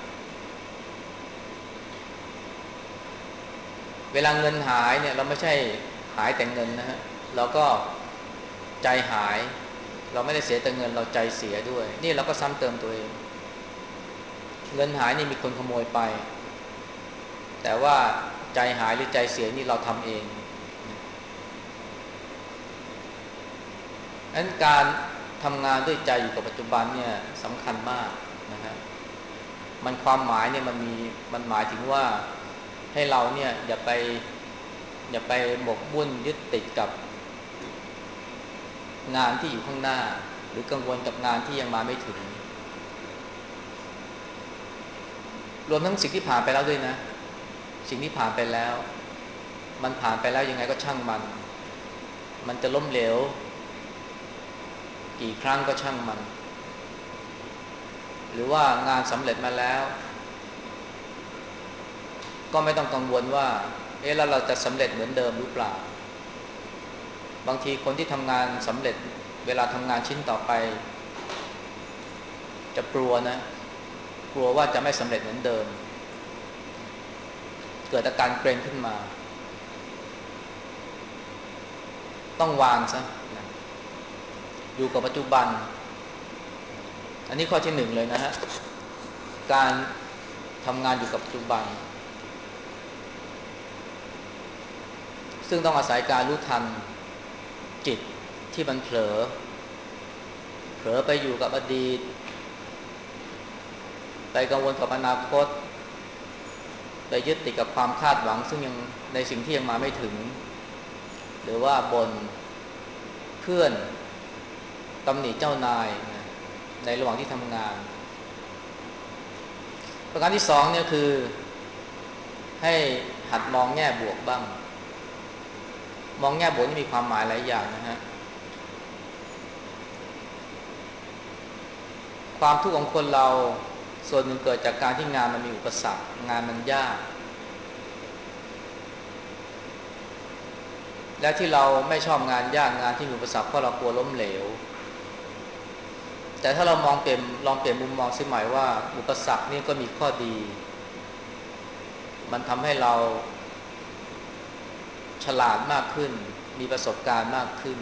เวลาเงินหายเนี่ยเราไม่ใช่หายแต่เงินนะฮะเราก็ใจหายเราไม่ได้เสียแต่เงินเราใจเสียด้วยนี่เราก็ซ้ำเติมตัวเองเงินหายนี่มีคนขโมยไปแต่ว่าใจหายหรือใจเสียนี่เราทำเองงั้นการทำงานด้วยใจอยู่กับปัจจุบันเนี่ยสำคัญมากนะฮะมันความหมายเนี่ยมันมีมันหมายถึงว่าให้เราเนี่ยอย่าไปอย่าไปหมกมุ่นยึดติดกับงานที่อยู่ข้างหน้าหรือกังวลกับงานที่ยังมาไม่ถึงรวมทั้งสิ่งที่ผ่านไปแล้วด้วยนะสิ่งที่ผ่านไปแล้วมันผ่านไปแล้วยังไงก็ช่างมันมันจะล้มเหลวกี่ครั้งก็ช่างมันหรือว่างานสำเร็จมาแล้วก็ไม่ต้องกังวลว่าเอ๊ะแล้วเราจะสำเร็จเหมือนเดิมหรือเปล่าบางทีคนที่ทำงานสำเร็จเวลาทำงานชิ้นต่อไปจะกลัวนะกลัวว่าจะไม่สำเร็จเหมือนเดิมเกิดอาการเกรงขึ้นมาต้องวางซะนะอยู่กับปัจจุบันอันนี้ข้อที่หนึ่งเลยนะฮะการทำงานอยู่กับปัจจุบันซึ่งต้องอาศัยการรู้ทันจิตที่มันเผลอเผลอไปอยู่กับอดีตไปกังวลกับอนาคตไปยึดติดกับความคาดหวังซึ่งยังในสิ่งที่ยังมาไม่ถึงหรือว่าบ่นเพื่อนตำหนิเจ้านายนะในระหว่างที่ทำงานประการที่สองเนี่ยคือให้หัดมองแง่บวกบ้างมองแง่บวกนี่มีความหมายหลายอย่างนะฮะความทุกข์ของคนเราส่วนหนึ่งเกิดจากการที่งานมันมีอุปสรรคงานมันยากและที่เราไม่ชอบงานยากงานที่มีอุปสรรคเพราะเรากลัวล้มเหลวแต่ถ้าเรามองเปลี่ยนลองเปลี่ยนมุมมองสิใหม่ว่าอุปสรรคนี่ก็มีข้อดีมันทำให้เราฉลาดมากขึ้นมีประสบการณ์มากขึ้น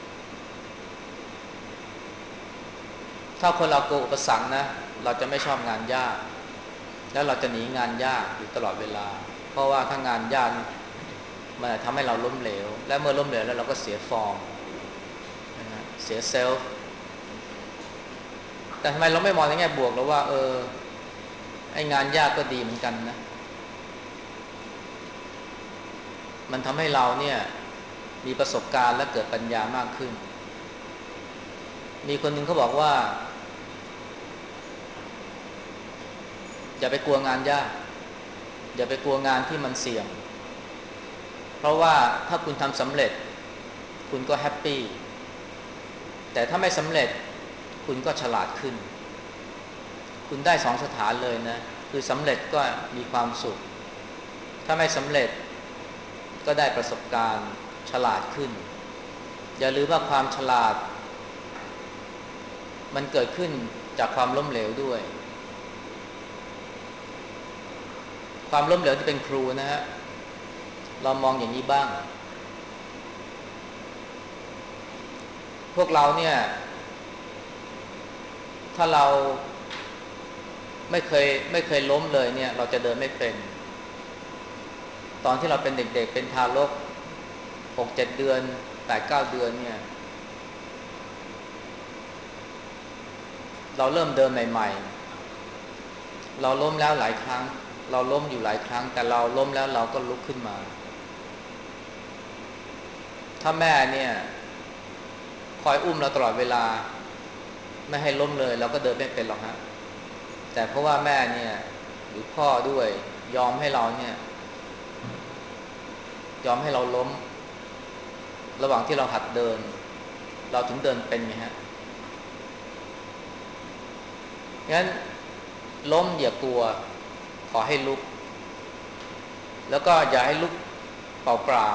ถ้าคนเรากลัวอุปสรรคนะเราจะไม่ชอบงานยากแล้วเราจะหนีงานยากอยู่ตลอดเวลาเพราะว่าถ้างานยากมันทำให้เราล้มเหลวและเมื่อล้มเหลวแล้วเราก็เสียฟอร์มนะฮะเสียเซลฟ์แต่ทำไมเราไม่มองในแง่บวกแล้วว่าเออไอ้งานยากก็ดีเหมือนกันนะมันทำให้เราเนี่ยมีประสบการณ์และเกิดปัญญามากขึ้นมีคนหนึ่งเขาบอกว่าอย่าไปกลัวงานยากอย่าไปกลัวงานที่มันเสี่ยงเพราะว่าถ้าคุณทำสำเร็จคุณก็แฮปปี้แต่ถ้าไม่สำเร็จคุณก็ฉลาดขึ้นคุณได้สองสถานเลยนะคือสำเร็จก็มีความสุขถ้าไม่สำเร็จก็ได้ประสบการณ์ฉลาดขึ้นอย่าลืมว่าความฉลาดมันเกิดขึ้นจากความล้มเหลวด้วยความล้มเหลวที่เป็นครูนะฮะเรามองอย่างนี้บ้างพวกเราเนี่ยถ้าเราไม่เคยไม่เคยล้มเลยเนี่ยเราจะเดินไม่เป็นตอนที่เราเป็นเด็กๆเป็นทารก หกเจ็ด เดือน แปดเก้า เดือนเนี่ยเราเริ่มเดินใหม่ๆเราล้มแล้วหลายครั้งเราล้มอยู่หลายครั้งแต่เราล้มแล้วเราก็ลุกขึ้นมาถ้าแม่เนี่ยคอยอุ้มเราตลอดเวลาไม่ให้ล้มเลยเราก็เดินไม่เป็นหรอกฮะแต่เพราะว่าแม่เนี่ยหรือพ่อด้วยยอมให้เราเนี่ยยอมให้เราล้มระหว่างที่เราหัดเดินเราถึงเดินเป็นไงฮะงั้นล้มอย่ากลัวขอให้ลุกแล้วก็อย่าให้ลุกเปล่า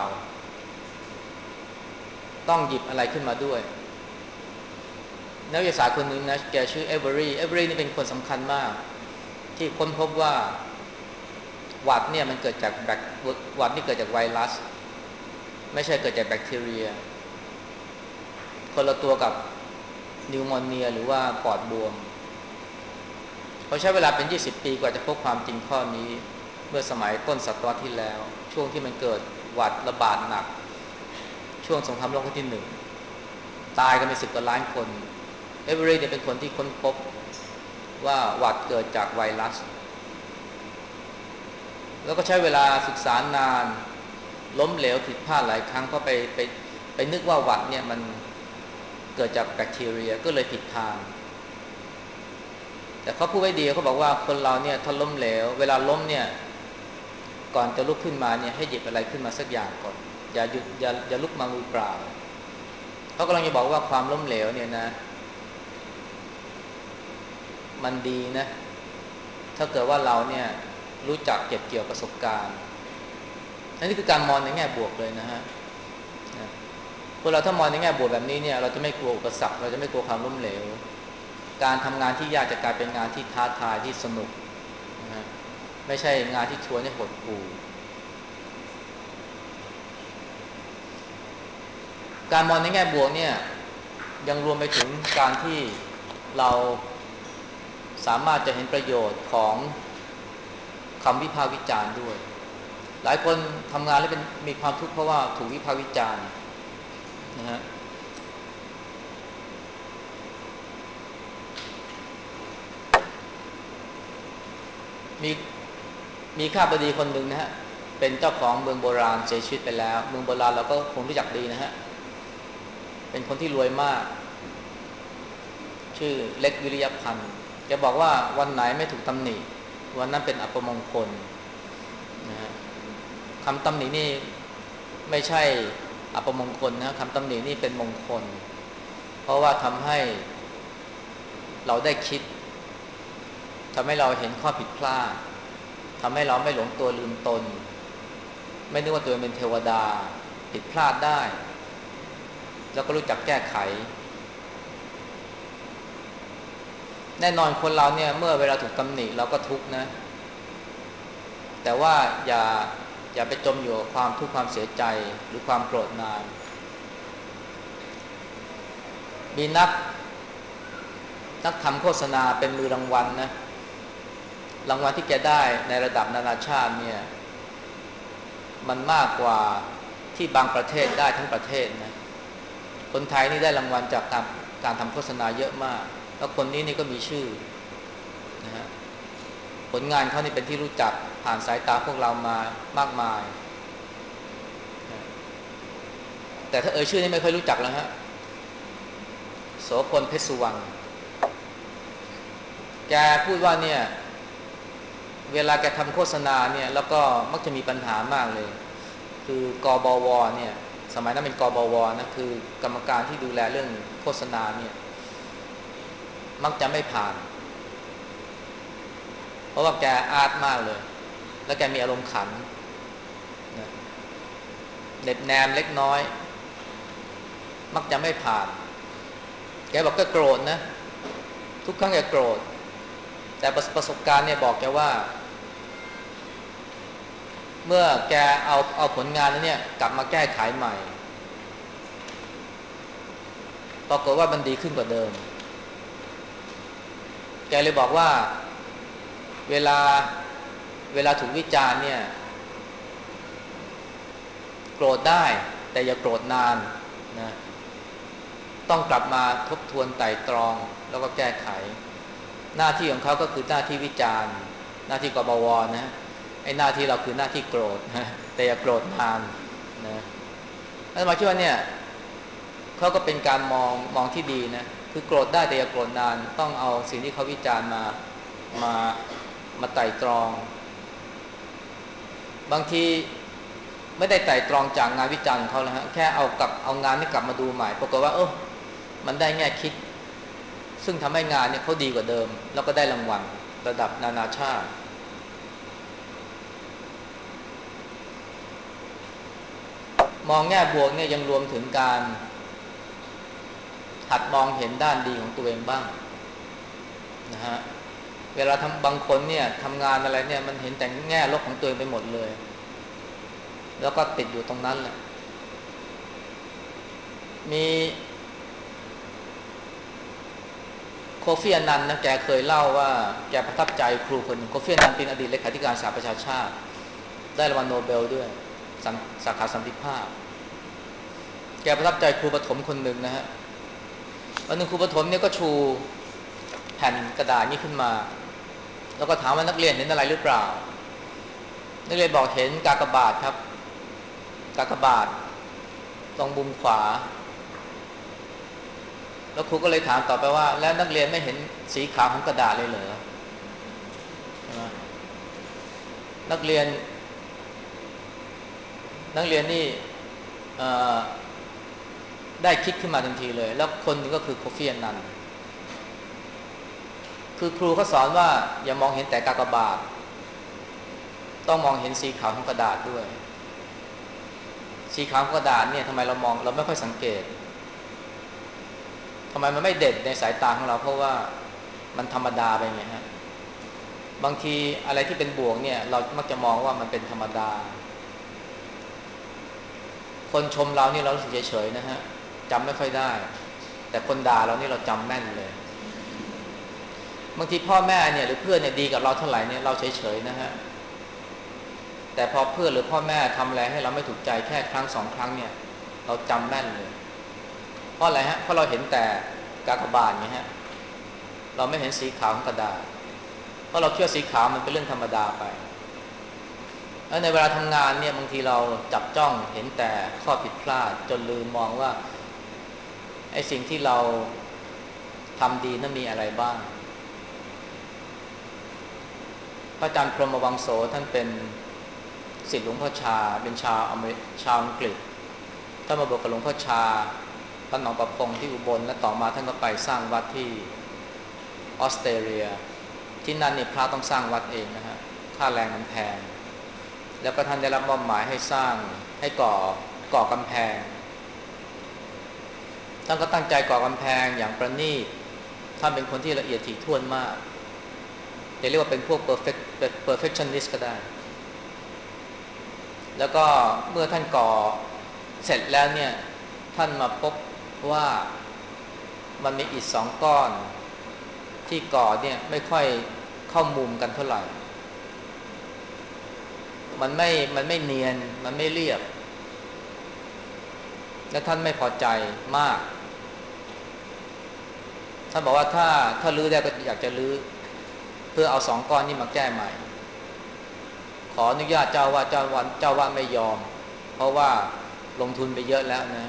ๆต้องหยิบอะไรขึ้นมาด้วยนักวิทยาศาสตร์คนหนึ่งนะแกชื่อเอเวอรี่เอเวอรี่นี่เป็นคนสำคัญมากที่ค้นพบว่าหวัดเนี่ยมันเกิดจากแบคหวัดนี่เกิดจากไวรัสไม่ใช่เกิดจากแบคทีเรียคนละตัวกับนิวโมเนียหรือว่าปอดบวมเขาใช้เวลาเป็นยี่สิบปีกว่าจะพบความจริงข้อนี้เมื่อสมัยต้นศตวรรษที่แล้วช่วงที่มันเกิดหวัดระบาดหนักช่วงสงครามโลกครั้งที่หนึ่งตายกันเป็นสิบกว่าล้านคนเอเวอรี่เนี่ยเป็นคนที่ค้นพบว่าหวัดเกิดจากไวรัสแล้วก็ใช้เวลาศึกษานานล้มเหลวผิดพลาดหลายครั้งเพราะไปไปไปนึกว่าหวัดเนี่ยมันเกิดจากแบคทีเรียก็เลยผิดทางแต่เขาพูดไว้ดีเขาบอกว่าคนเราเนี่ยถ้าล้มเหลวเวลาล้มเนี่ยก่อนจะลุกขึ้นมาเนี่ยให้หยิบอะไรขึ้นมาสักอย่างก่อนอย่าหยุดอย่าอย่าลุกมามือเปล่าเขากำลังจะบอกว่าความล้มเหลวเนี่ยนะมันดีนะถ้าเกิดว่าเราเนี่ยรู้จักเก็บเกี่ยวประสบการณ์นั่นนี่คือการมองในแง่บวกเลยนะฮะพวกเราถ้ามองในแง่บวกแบบนี้เนี่ยเราจะไม่กลัวอุปสรรคเราจะไม่กลัวความล้มเหลวการทำงานที่ยากจะกลายเป็นงานที่ท้าทายที่สนุกนะฮะไม่ใช่งานที่ชวนให้หดหู่การมองในแง่บวกเนี่ยยังรวมไปถึงการที่เราสามารถจะเห็นประโยชน์ของคำวิพากษ์วิจารณ์ด้วยหลายคนทำงานแล้วเป็นมีความทุกข์เพราะว่าถูกวิพากษ์วิจารณ์นะฮะมีมีข้าพเจ้าคนหนึ่งนะฮะเป็นเจ้าของเมืองโบราณเสียชีวิตไปแล้วเมืองโบราณเราก็คงรู้จักดีนะฮะเป็นคนที่รวยมากชื่อเล็กวิริยพันธ์แกบอกว่าวันไหนไม่ถูกตำหนิวันนั้นเป็นอัปมงคลนะฮะคำตำหนินี่ไม่ใช่อัปมงคลนะคำตำหนินี่เป็นมงคลเพราะว่าทำให้เราได้คิดทำให้เราเห็นข้อผิดพลาดทำให้เราไม่หลงตัวลืมตนไม่นึกว่าตัวเองเป็นเทวดาผิดพลาดได้แล้วก็รู้จักแก้ไขแน่นอนคนเราเนี่ยเมื่อเวลาถูกตำหนิเราก็ทุกข์นะแต่ว่าอย่าอย่าไปจมอยู่กับความทุกข์ความเสียใจหรือความโกรธนานมีนักนักทำโฆษณาเป็นมือรางวัลนะรางวัลที่แกได้ในระดับนานาชาติเนี่ยมันมากกว่าที่บางประเทศได้ทั้งประเทศนะคนไทยนี่ได้รางวัลจากการการทำโฆษณาเยอะมากแล้วคนนี้นี่ก็มีชื่อนะฮะผลงานเขานี่เป็นที่รู้จักผ่านสายตาพวกเรามามากมายแต่ถ้าเอ่ยชื่อนี่ไม่ค่อยรู้จักแล้วฮะโสพลเพชรสุวรรณแกพูดว่าเนี่ยเวลาแกทำโฆษณาเนี่ยแล้วก็มักจะมีปัญหามากเลยคือกบวเนี่ยสมัยนั้นเป็นกบวนะคือกรรมการที่ดูแลเรื่องโฆษณาเนี่ยมักจะไม่ผ่านเพราะว่าแกอาร์ตมากเลยแล้วแกมีอารมณ์ขันนะเน็บแนมเล็กน้อยมักจะไม่ผ่านแกบอกก็โกรธนะทุกครั้งแกโกรธแต่ประสบการณ์เนี่ยบอกแกว่าเมื่อแกเอาเอาผลงานนั้นเนี่ยกลับมาแก้ไขใหม่ปรากฏว่ามันดีขึ้นกว่าเดิมแกเลยบอกว่าเวลาเวลาถูกวิจารณ์เนี่ยโกรธได้แต่อย่าโกรธนานนะต้องกลับมาทบทวนไตร่ตรองแล้วก็แก้ไขหน้าที่ของเขาก็คือหน้าที่วิจารณ์หน้าที่กบวนะไอ้หน้าที่เราคือหน้าที่โกรธนะแต่อย่าโกรธนานนะแล้วมาคิดว่าเนี่ยเขาก็เป็นการมองมองที่ดีนะคือโกรธได้แต่อย่าโกรธนานต้องเอาสิ่งที่เขาวิจารณ์มามามาไต่ตรองบางทีไม่ได้ไต่ตรองจากงานวิจารณ์ของเขาแล้วฮะแค่เอากลับเอางานนี้กลับมาดูใหม่ปรากฏว่าเออมันได้แง่คิดซึ่งทำให้งานเนี่ยเขาดีกว่าเดิมแล้วก็ได้รางวัลระดับนานาชาติมองแง่บวกเนี่ยยังรวมถึงการหัดมองเห็นด้านดีของตัวเองบ้างนะฮะเวลาทำบางคนเนี่ยทำงานอะไรเนี่ยมันเห็นแต่แง่ลบของตัวเองไปหมดเลยแล้วก็ติดอยู่ตรงนั้นแหละมีโคฟี่อนันต์นะแกเคยเล่าว่าแกประทับใจครูคนหนึ่งโคฟี่อนันต์เป็นอดีตเลขาธิการสหประชาชาติได้รางวัลโนเบลด้วยสาขาสันติภาพแกประทับใจครูประถมคนหนึ่งนะฮะวันหนึ่งครูประถมเนี่ยก็ชูแผ่นกระดาษนี้ขึ้นมาแล้วก็ถามว่านักเรียนเห็นอะไรหรือเปล่านักเรียนบอกเห็นกากบาทครับกากบาทตรงมุมขวาแล้วครูก็เลยถามต่อไปว่าแล้วนักเรียนไม่เห็นสีขาวของกระดาษเลยเหรอใช่ไหมนักเรียนนักเรียนนี่ได้คิดขึ้นมาทันทีเลยแล้วคนนึงก็คือโคฟี่อนันต์คือครูเขาสอนว่าอย่ามองเห็นแต่กากบาทต้องมองเห็นสีขาวของกระดาษด้วยสีขาวของกระดาษเนี่ยทำไมเรามองเราไม่ค่อยสังเกตทำไมมันไม่เด่นในสายตาของเราเพราะว่ามันธรรมดาไปไงฮะบางทีอะไรที่เป็นบวกเนี่ยเรามักจะมองว่ามันเป็นธรรมดาคนชมเรานี่เรารู้สึกเฉยๆนะฮะจำไม่ค่อยได้แต่คนด่าเรานี่เราจำแม่นเลยบางทีพ่อแม่เนี่ยหรือเพื่อนเนี่ยดีกับเราเท่าไหร่เนี่ยเราเฉยๆนะฮะแต่พอเพื่อนหรือพ่อแม่ทำอะไรให้เราไม่ถูกใจแค่ครั้งสองครั้งเนี่ยเราจำแม่นเลยเพราะอะไรฮะเพราะเราเห็นแต่กากบาทไงฮะเราไม่เห็นสีขาวของกระดาษเพราะเราคิดว่าสีขาวมันเป็นเรื่องธรรมดาไปแล้วในเวลาทำงานเนี่ยบางทีเราจับจ้องเห็นแต่ข้อผิดพลาดจนลืมมองว่าไอ้สิ่งที่เราทำดีนั้นมีอะไรบ้างพระอาจารย์พรหมวังโสท่านเป็นศิษย์หลวงพ่อชาเป็นชาวอเมริกชาวอังกฤษท่านมาบวชกับหลวงพ่อชาท่านหนองประพงที่อุบลและต่อมาท่านก็ไปสร้างวัดที่ออสเตรเลียที่นั่นนี่พระต้องสร้างวัดเองนะฮะค่าแรงมันแพงแล้วก็ท่านได้รับมอบหมายให้สร้างให้ก่อก่อกำแพงท่านก็ตั้งใจก่อกำแพงอย่างประณีตท่านเป็นคนที่ละเอียดถี่ถ้วนมากจะเรียกว่าเป็นพวก perfect perfectionist ก็ได้แล้วก็เมื่อท่านก่อเสร็จแล้วเนี่ยท่านมาพบว่ามันมีอิฐสองก้อนที่ก่อเนี่ยไม่ค่อยเข้ามุมกันเท่าไหร่มันไม่มันไม่เนียนมันไม่เรียบและท่านไม่พอใจมากท่านบอกว่าถ้าถ้ารื้อได้ก็อยากจะรื้อเพื่อเอาสองก้อนนี้มาแก้ใหม่ขออนุญาตเจ้าว่าเจ้าวันเจ้าว่าไม่ยอมเพราะว่าลงทุนไปเยอะแล้วนะ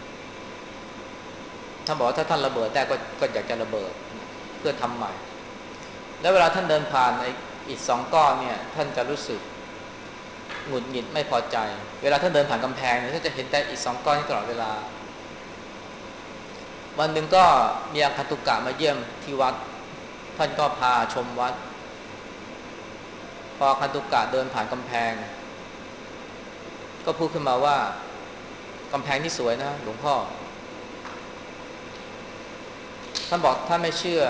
ท่านบอกว่าถ้าท่านระเบิดได้ก็ก็อยากจะระเบิดเพื่อทำใหม่แล้วเวลาท่านเดินผ่านไอ้อิฐสองก้อนเนี่ยท่านจะรู้สึกหงุดหงิดไม่พอใจเวลาท่านเดินผ่านกำแพงเนี่ยท่านจะเห็นแต่อิฐสองก้อนตลอดเวลาวันหนึ่งก็มีอาคันตุกะมาเยี่ยมที่วัดท่านก็พาชมวัดพออาคันตุกะเดินผ่านกำแพงก็พูดขึ้นมาว่ากำแพงนี่สวยนะหลวงพ่อท่านบอกท่านไม่เชื่อ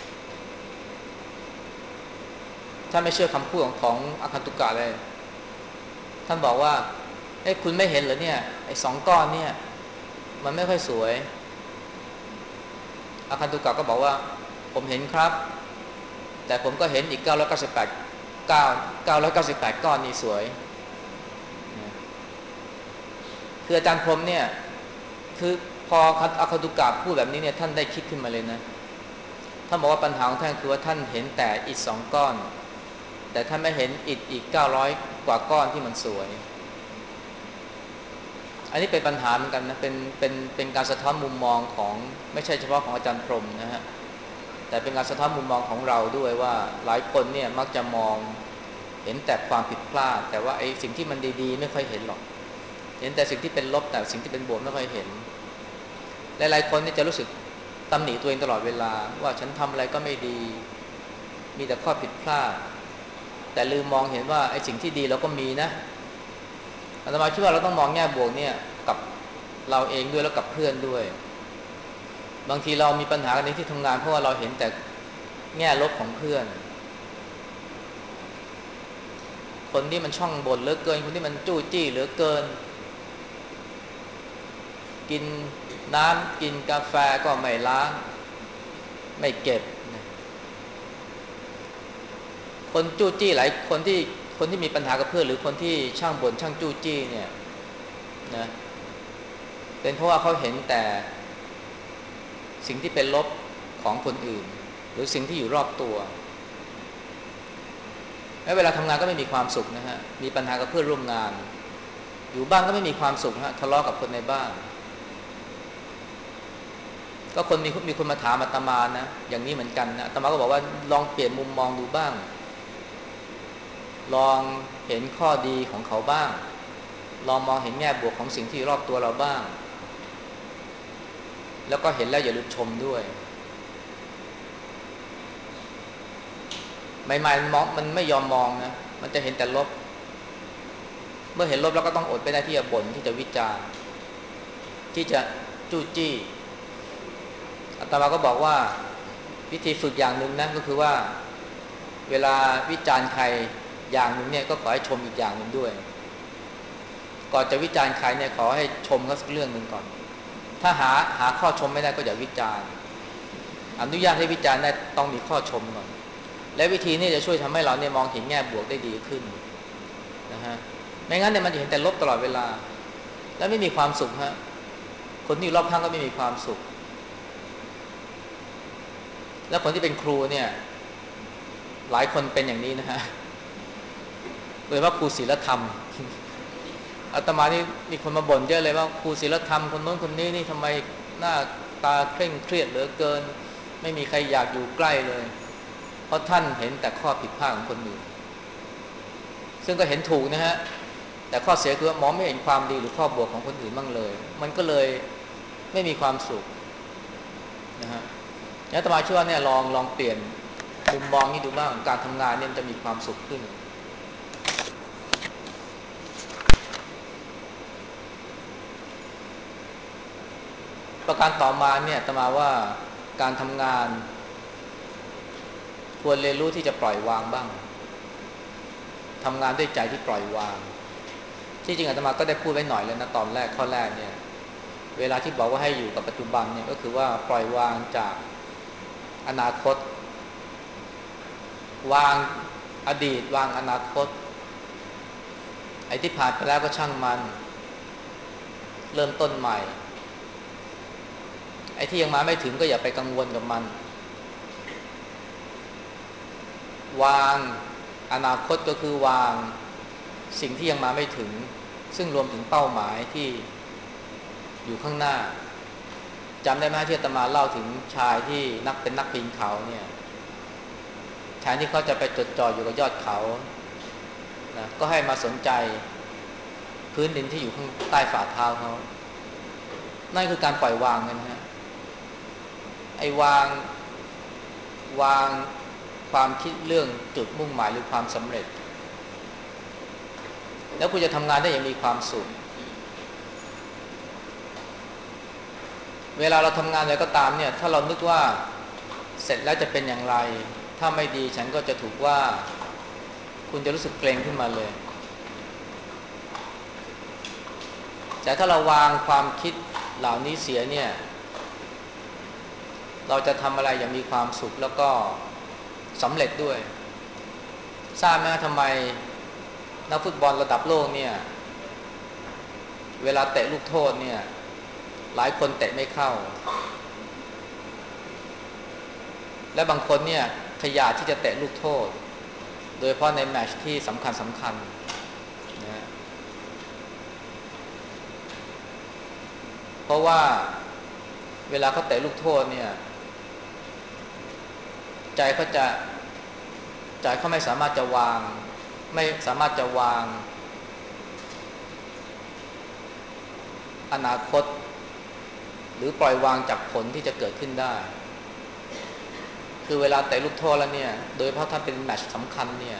ท่านไม่เชื่อคำพูดของของอาคันตุกะเลยท่านบอกว่าเอ้คุณไม่เห็นเหรอเนี่ยไอ้สองก้อนเนี่ยมันไม่ค่อยสวยอาคันตุกะก็บอกว่าผมเห็นครับแต่ผมก็เห็นอีกเก้าร้อยเก้าสิบแปด เก้า เก้าร้อยเก้าสิบแปดก้อนนี่สวยคืออาจารย์พรหมเนี่ยคือพออาคันตุกะพูดแบบนี้เนี่ยท่านได้คิดขึ้นมาเลยนะท่านบอกว่าปัญหาของท่านคือว่าท่านเห็นแต่อิฐสองก้อนแต่ท่านไม่เห็นอิฐอีกเก้าร้อยกว่าก้อนที่มันสวยอันนี้เป็นปัญหาเหมือนกันนะเป็นเป็นเป็นการสะท้อนมุมมองของไม่ใช่เฉพาะของอาจารย์พรหมนะฮะแต่เป็นการสะท้อนมุมมองของเราด้วยว่าหลายคนเนี่ยมักจะมองเห็นแต่ความผิดพลาดแต่ว่าไอ้สิ่งที่มันดีๆไม่ค่อยเห็นหรอกเห็นแต่สิ่งที่เป็นลบแต่สิ่งที่เป็นบวกไม่ค่อยเห็นหลายๆคนนี่จะรู้สึกตำหนิตัวเองตลอดเวลาว่าฉันทำอะไรก็ไม่ดีมีแต่ข้อผิดพลาดแต่ลืมมองเห็นว่าไอ้สิ่งที่ดีเราก็มีนะอาตมาคิดว่าเราต้องมองแง่บวกเนี่ยกับเราเองด้วยแล้วกับเพื่อนด้วยบางทีเรามีปัญหากันในที่ทำงานเพราะว่าเราเห็นแต่แง่ลบของเพื่อนคนที่มันช่องบ่นเหลือเกินคนที่มันจู้จี้เหลือเกินกินน้ำกินกาแฟก็ไม่ล้างไม่เก็บคนจู้จี้หลายคนที่คนที่มีปัญหากับเพื่อนหรือคนที่ช่างบ่นช่างจู้จี้เนี่ยนะเป็นเพราะว่าเขาเห็นแต่สิ่งที่เป็นลบของคนอื่นหรือสิ่งที่อยู่รอบตัวแล้วเวลาทำงานก็ไม่มีความสุขนะฮะมีปัญหากับเพื่อนร่วมงานอยู่บ้านก็ไม่มีความสุขฮะทะเลาะกับคนในบ้านก็คนมีมีคนมาถามอาตมานะอย่างนี้เหมือนกันนะอาตมาก็บอกว่าลองเปลี่ยนมุมมองดูบ้างลองเห็นข้อดีของเขาบ้างลองมองเห็นแง่บวกของสิ่งที่รอบตัวเราบ้างแล้วก็เห็นแล้วอย่าลืมชมด้วยใหม่ๆมองมันไม่ยอมมองนะมันจะเห็นแต่ลบเมื่อเห็นลบแล้วก็ต้องอดไม่ได้ที่จะบ่นที่จะวิจารณ์ที่จะจู้จี้อาตมาก็บอกว่าวิธีฝึกอย่างหนึ่งนะก็คือว่าเวลาวิจารณ์ใครอย่างหนึ่งเนี่ยก็ขอให้ชมอีกอย่างหนึ่งด้วยก่อนจะวิจารณ์ใครเนี่ยขอให้ชมเขาสักเรื่องหนึ่งก่อนถ้าหาหาข้อชมไม่ได้ก็อย่าวิจารณ์อนุญาตให้วิจารณ์ได้ต้องมีข้อชมก่อนและวิธีนี้จะช่วยทำให้เราเนี่ยมองเห็นแง่บวกได้ดีขึ้นนะฮะไม่งั้นเนี่ยมันจะเห็นแต่ลบตลอดเวลาและไม่มีความสุขฮะคนที่อยู่รอบข้างก็ไม่มีความสุขแล้วคนที่เป็นครูเนี่ยหลายคนเป็นอย่างนี้นะฮะโดยเฉพาะครูศีลธรรมอาตมานี่มีคนมาบ่นเยอะเลยว่าครูศีลธรรมคนโน้นคนนี้นี่ทำไมหน้าตาเคร่งเครียดเหลือเกินไม่มีใครอยากอยู่ใกล้เลยเพราะท่านเห็นแต่ข้อผิดพลาดของคนอื่นซึ่งก็เห็นถูกนะฮะแต่ข้อเสียคือมองไม่เห็นความดีหรือข้อบวกของคนอื่นบ้างเลยมันก็เลยไม่มีความสุขนะฮะอาตมาเชื่อว่าเนี่ยลองลองเปลี่ยนมุมมองนี้ดูบ้างการทำงานเนี่ยจะมีความสุขขึ้นประการต่อมาเนี่ยอาตมาว่าการทำงานควรเรียนรู้ที่จะปล่อยวางบ้างทำงานด้วยใจที่ปล่อยวางที่จริงอาตมาก็ได้พูดไว้หน่อยแล้วนะตอนแรกข้อแรกเนี่ยเวลาที่บอกว่าให้อยู่กับปัจจุบันเนี่ยก็คือว่าปล่อยวางจากอนาคตวางอดีตวางอนาคตไอ้ที่ผ่านไปแล้วก็ช่างมันเริ่มต้นใหม่ไอ้ที่ยังมาไม่ถึงก็อย่าไปกังวลกับมันวางอนาคตก็คือวางสิ่งที่ยังมาไม่ถึงซึ่งรวมถึงเป้าหมายที่อยู่ข้างหน้าจำได้ไหมที่อาตมาเล่าถึงชายที่นักเป็นนักปีนเขาเนี่ยแทนที่เขาจะไปจดจ่ออยู่กับยอดเขานะก็ให้มาสนใจพื้นดินที่อยู่ข้างใต้ฝ่าเท้าเขานั่นคือการปล่อยวางกันฮะไอ้วางวางความคิดเรื่องจุดมุ่งหมายหรือความสำเร็จแล้วคุณจะทำงานได้อย่างมีความสุขเวลาเราทำงานอะไรก็ตามเนี่ยถ้าเรานึกว่าเสร็จแล้วจะเป็นอย่างไรถ้าไม่ดีฉันก็จะถูกว่าคุณจะรู้สึกเกรงขึ้นมาเลยแต่ถ้าเราวางความคิดเหล่านี้เสียเนี่ยเราจะทำอะไรอย่างมีความสุขแล้วก็สำเร็จด้วยทราบไหมทำไมนักฟุตบอลระดับโลกเนี่ยเวลาเตะลูกโทษเนี่ยหลายคนเตะไม่เข้าและบางคนเนี่ยขยาดที่จะเตะลูกโทษโดยเฉพาะในแมตช์ที่สำคัญสำคัญนะเพราะว่าเวลาเขาเตะลูกโทษเนี่ยใจเขาจะใจเขาไม่สามารถจะวางไม่สามารถจะวางอนาคตหรือปล่อยวางจากผลที่จะเกิดขึ้นได้คือเวลาเตะลูกโทษแล้วเนี่ยโดยเฉพาะถ้าเป็นแมตช์สำคัญเนี่ย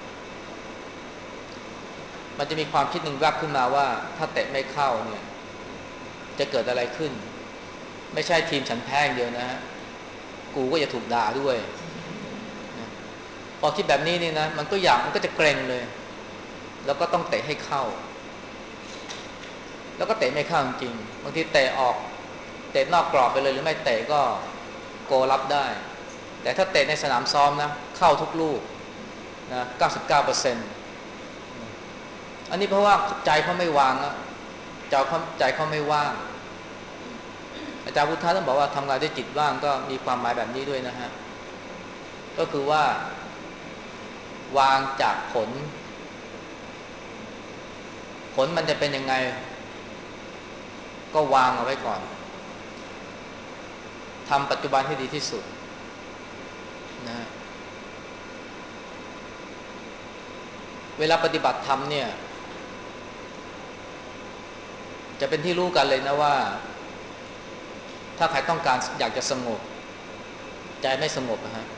มันจะมีความคิดหนึ่งแวบขึ้นมาว่าถ้าเตะไม่เข้าเนี่ยจะเกิดอะไรขึ้นไม่ใช่ทีมฉันแพ้อย่างเดียวนะฮะกูก็จะถูกด่าด้วยนะพอคิดแบบนี้นี่นะมันก็อยากมันก็จะเกรงเลยแล้วก็ต้องเตะให้เข้าแล้วก็เตะไม่เข้าจริงบางทีเตะออกเตะนอกกรอบไปเลยหรือไม่เตะก็โกรับได้แต่ถ้าเตะในสนามซ้อมนะเข้าทุกลูกนะ เก้าสิบเก้าเปอร์เซ็นต์ อันนี้เพราะว่าใจเขาไม่วางอะใจเขาใจเขาไม่ว่างอาจารย์พุทธะท่านบอกว่าทำงานด้วยจิตว่างก็มีความหมายแบบนี้ด้วยนะฮะก็คือว่าวางจากผลผลมันจะเป็นยังไงก็วางเอาไว้ก่อนทำปัจจุบันให้ดีที่สุดนะเวลาปฏิบัติธรรมเนี่ยจะเป็นที่รู้กันเลยนะว่าถ้าใครต้องการอยากจะสงบใจไม่สงบนะฮะ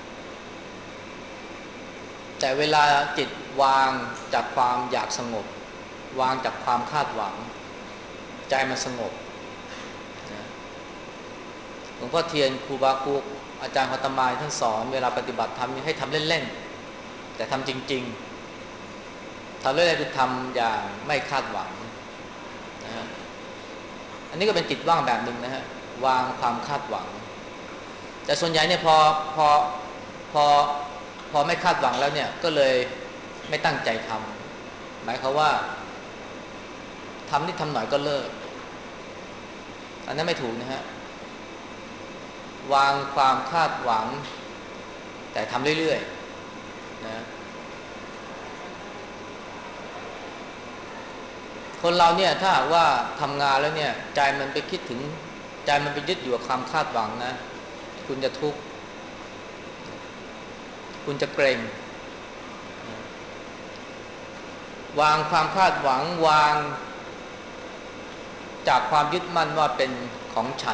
แต่เวลาจิตวางจากความอยากสงบวางจากความคาดหวังใจมันสงบนะหลวงพ่อเทียนครูบาครูอาจารย์พัตมายท่านสอนเวลาปฏิบัติธรรมให้ทำเล่นๆแต่ทำจริงๆทำเล่นๆคือทำอย่างไม่คาดหวังนะฮะอันนี้ก็เป็นจิตว่างแบบหนึ่งนะฮะวางความคาดหวังแต่ส่วนใหญ่เนี่ยพอพอพอพอไม่คาดหวังแล้วเนี่ยก็เลยไม่ตั้งใจทำหมายความว่าทำนิดทำหน่อยก็เลิกอันนั้นไม่ถูกนะฮะวางความคาดหวังแต่ทำเรื่อยๆนะคนเราเนี่ยถ้าหากว่าทำงานแล้วเนี่ยใจมันไปคิดถึงใจมันไปยึดอยู่กับความคาดหวังนะคุณจะทุกข์คุณจะเกรงวางความคาดหวังวางจากความยึดมั่นว่าเป็นของฉัน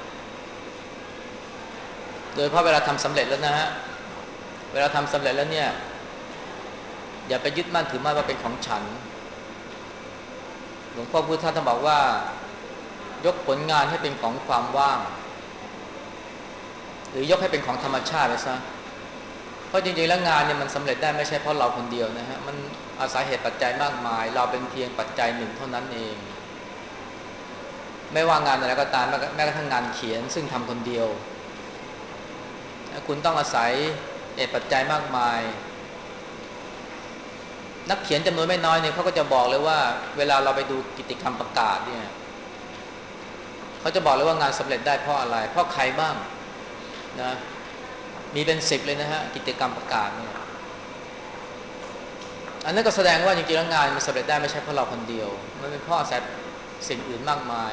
โดยเพราะเวลาทำสำเร็จแล้วนะฮะเวลาทำสำเร็จแล้วเนี่ยอย่าไปยึดมั่นถือมั่นว่าเป็นของฉันหลวงพ่อพุทธทาสท่านบอกว่ายกผลงานให้เป็นของความว่างหรือยกให้เป็นของธรรมชาติไปซะเพราะจริงๆแล้วงานเนี่ยมันสำเร็จได้ไม่ใช่เพราะเราคนเดียวนะฮะมันอาศัยเหตุปัจจัยมากมายเราเป็นเพียงปัจจัยหนึ่งเท่านั้นเองไม่ว่างานอะไรก็ตามแม้กระทั่งงานเขียนซึ่งทำคนเดียวคุณต้องอาศัยเหตุปัจจัยมากมายนักเขียนจำนวนไม่น้อยเนี่ยเขาก็จะบอกเลยว่าเวลาเราไปดูกิตติกรรมประกาศเนี่ยเขาจะบอกเลยว่างานสำเร็จได้เพราะอะไรเพราะใครบ้างนะมีเป็นสิบเลยนะฮะกิจกรรมประกาศเนี่ยอันนั้นก็แสดงว่าจริงๆแล้วงานมันสำเร็จได้ไม่ใช่เพราะเราคนเดียวมันเป็นเพราะอาศัยสิ่งอื่นมากมาย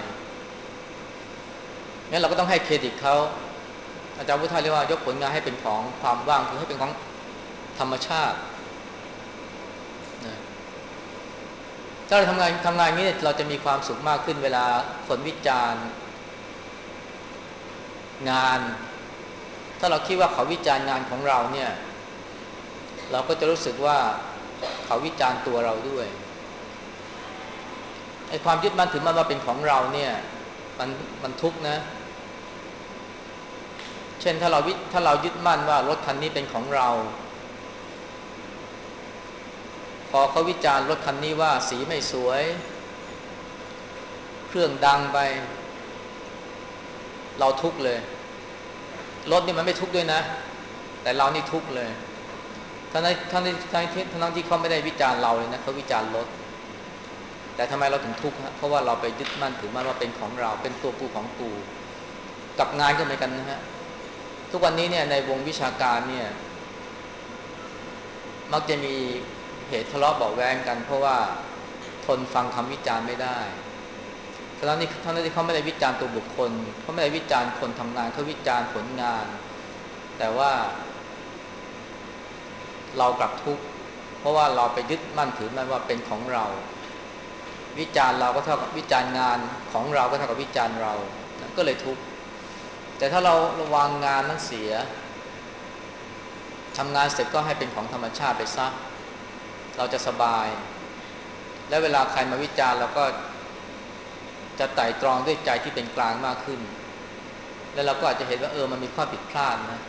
งั้นเราก็ต้องให้เครดิตเขาอาจารย์พุทธาเรียกว่ายกผลงานให้เป็นของความว่างคือให้เป็นของธรรมชาตินะถ้าเราทำงานทำงานอย่างนี้เราจะมีความสุขมากขึ้นเวลาคนวิจารณ์งานถ้าเราคิดว่าเขาวิจารณ์งานของเราเนี่ยเราก็จะรู้สึกว่าเขาวิจารณ์ตัวเราด้วยไอ้ความยึดมั่นถือมั่นว่าเป็นของเราเนี่ยมันมันทุกข์นะเช่นถ้าเราถ้าเรายึดมั่นว่ารถคันนี้เป็นของเราพอเขาวิจารณ์รถคันนี้ว่าสีไม่สวยเครื่องดังไปเราทุกข์เลยรถนี่มันไม่ทุกข์ด้วยนะแต่เรานี่ทุกข์เลยทั้งที่ทั้งที่ทั้งที่ทั้งที่เขาไม่ได้วิจารณ์เราเลยนะเขาวิจารณ์รถแต่ทำไมเราถึงทุกข์ฮะเพราะว่าเราไปยึดมั่นถือมั่นว่าเป็นของเราเป็นตัวกูของกูกับงานก็เหมือนกันนะฮะทุกวันนี้เนี่ยในวงวิชาการเนี่ยมักจะมีเหตุทะเลาะเบาะแว้งกันเพราะว่าทนฟังคำวิจารณ์ไม่ได้ทั้งนี้ทั้งนี้ที่เขาไม่ได้วิจารณ์ตัวบุคคลเขาไม่ได้วิจารณ์คนทำงานเขาวิจารณ์ผลงานแต่ว่าเรากลับทุกข์เพราะว่าเราไปยึดมั่นถือมั่นว่าเป็นของเราวิจารณ์เราก็เท่ากับวิจารณ์งานของเราก็เท่ากับวิจารณ์เราก็เลยทุกข์แต่ถ้าเราระวังงานนั้นเสียทำงานเสร็จก็ให้เป็นของธรรมชาติไปซะเราจะสบายและเวลาใครมาวิจารณ์เราก็จะไต่ตรองด้วยใจที่เป็นกลางมากขึ้นแล้วเราก็อาจจะเห็นว่าเออมันมีข้อผิดพลาดนะ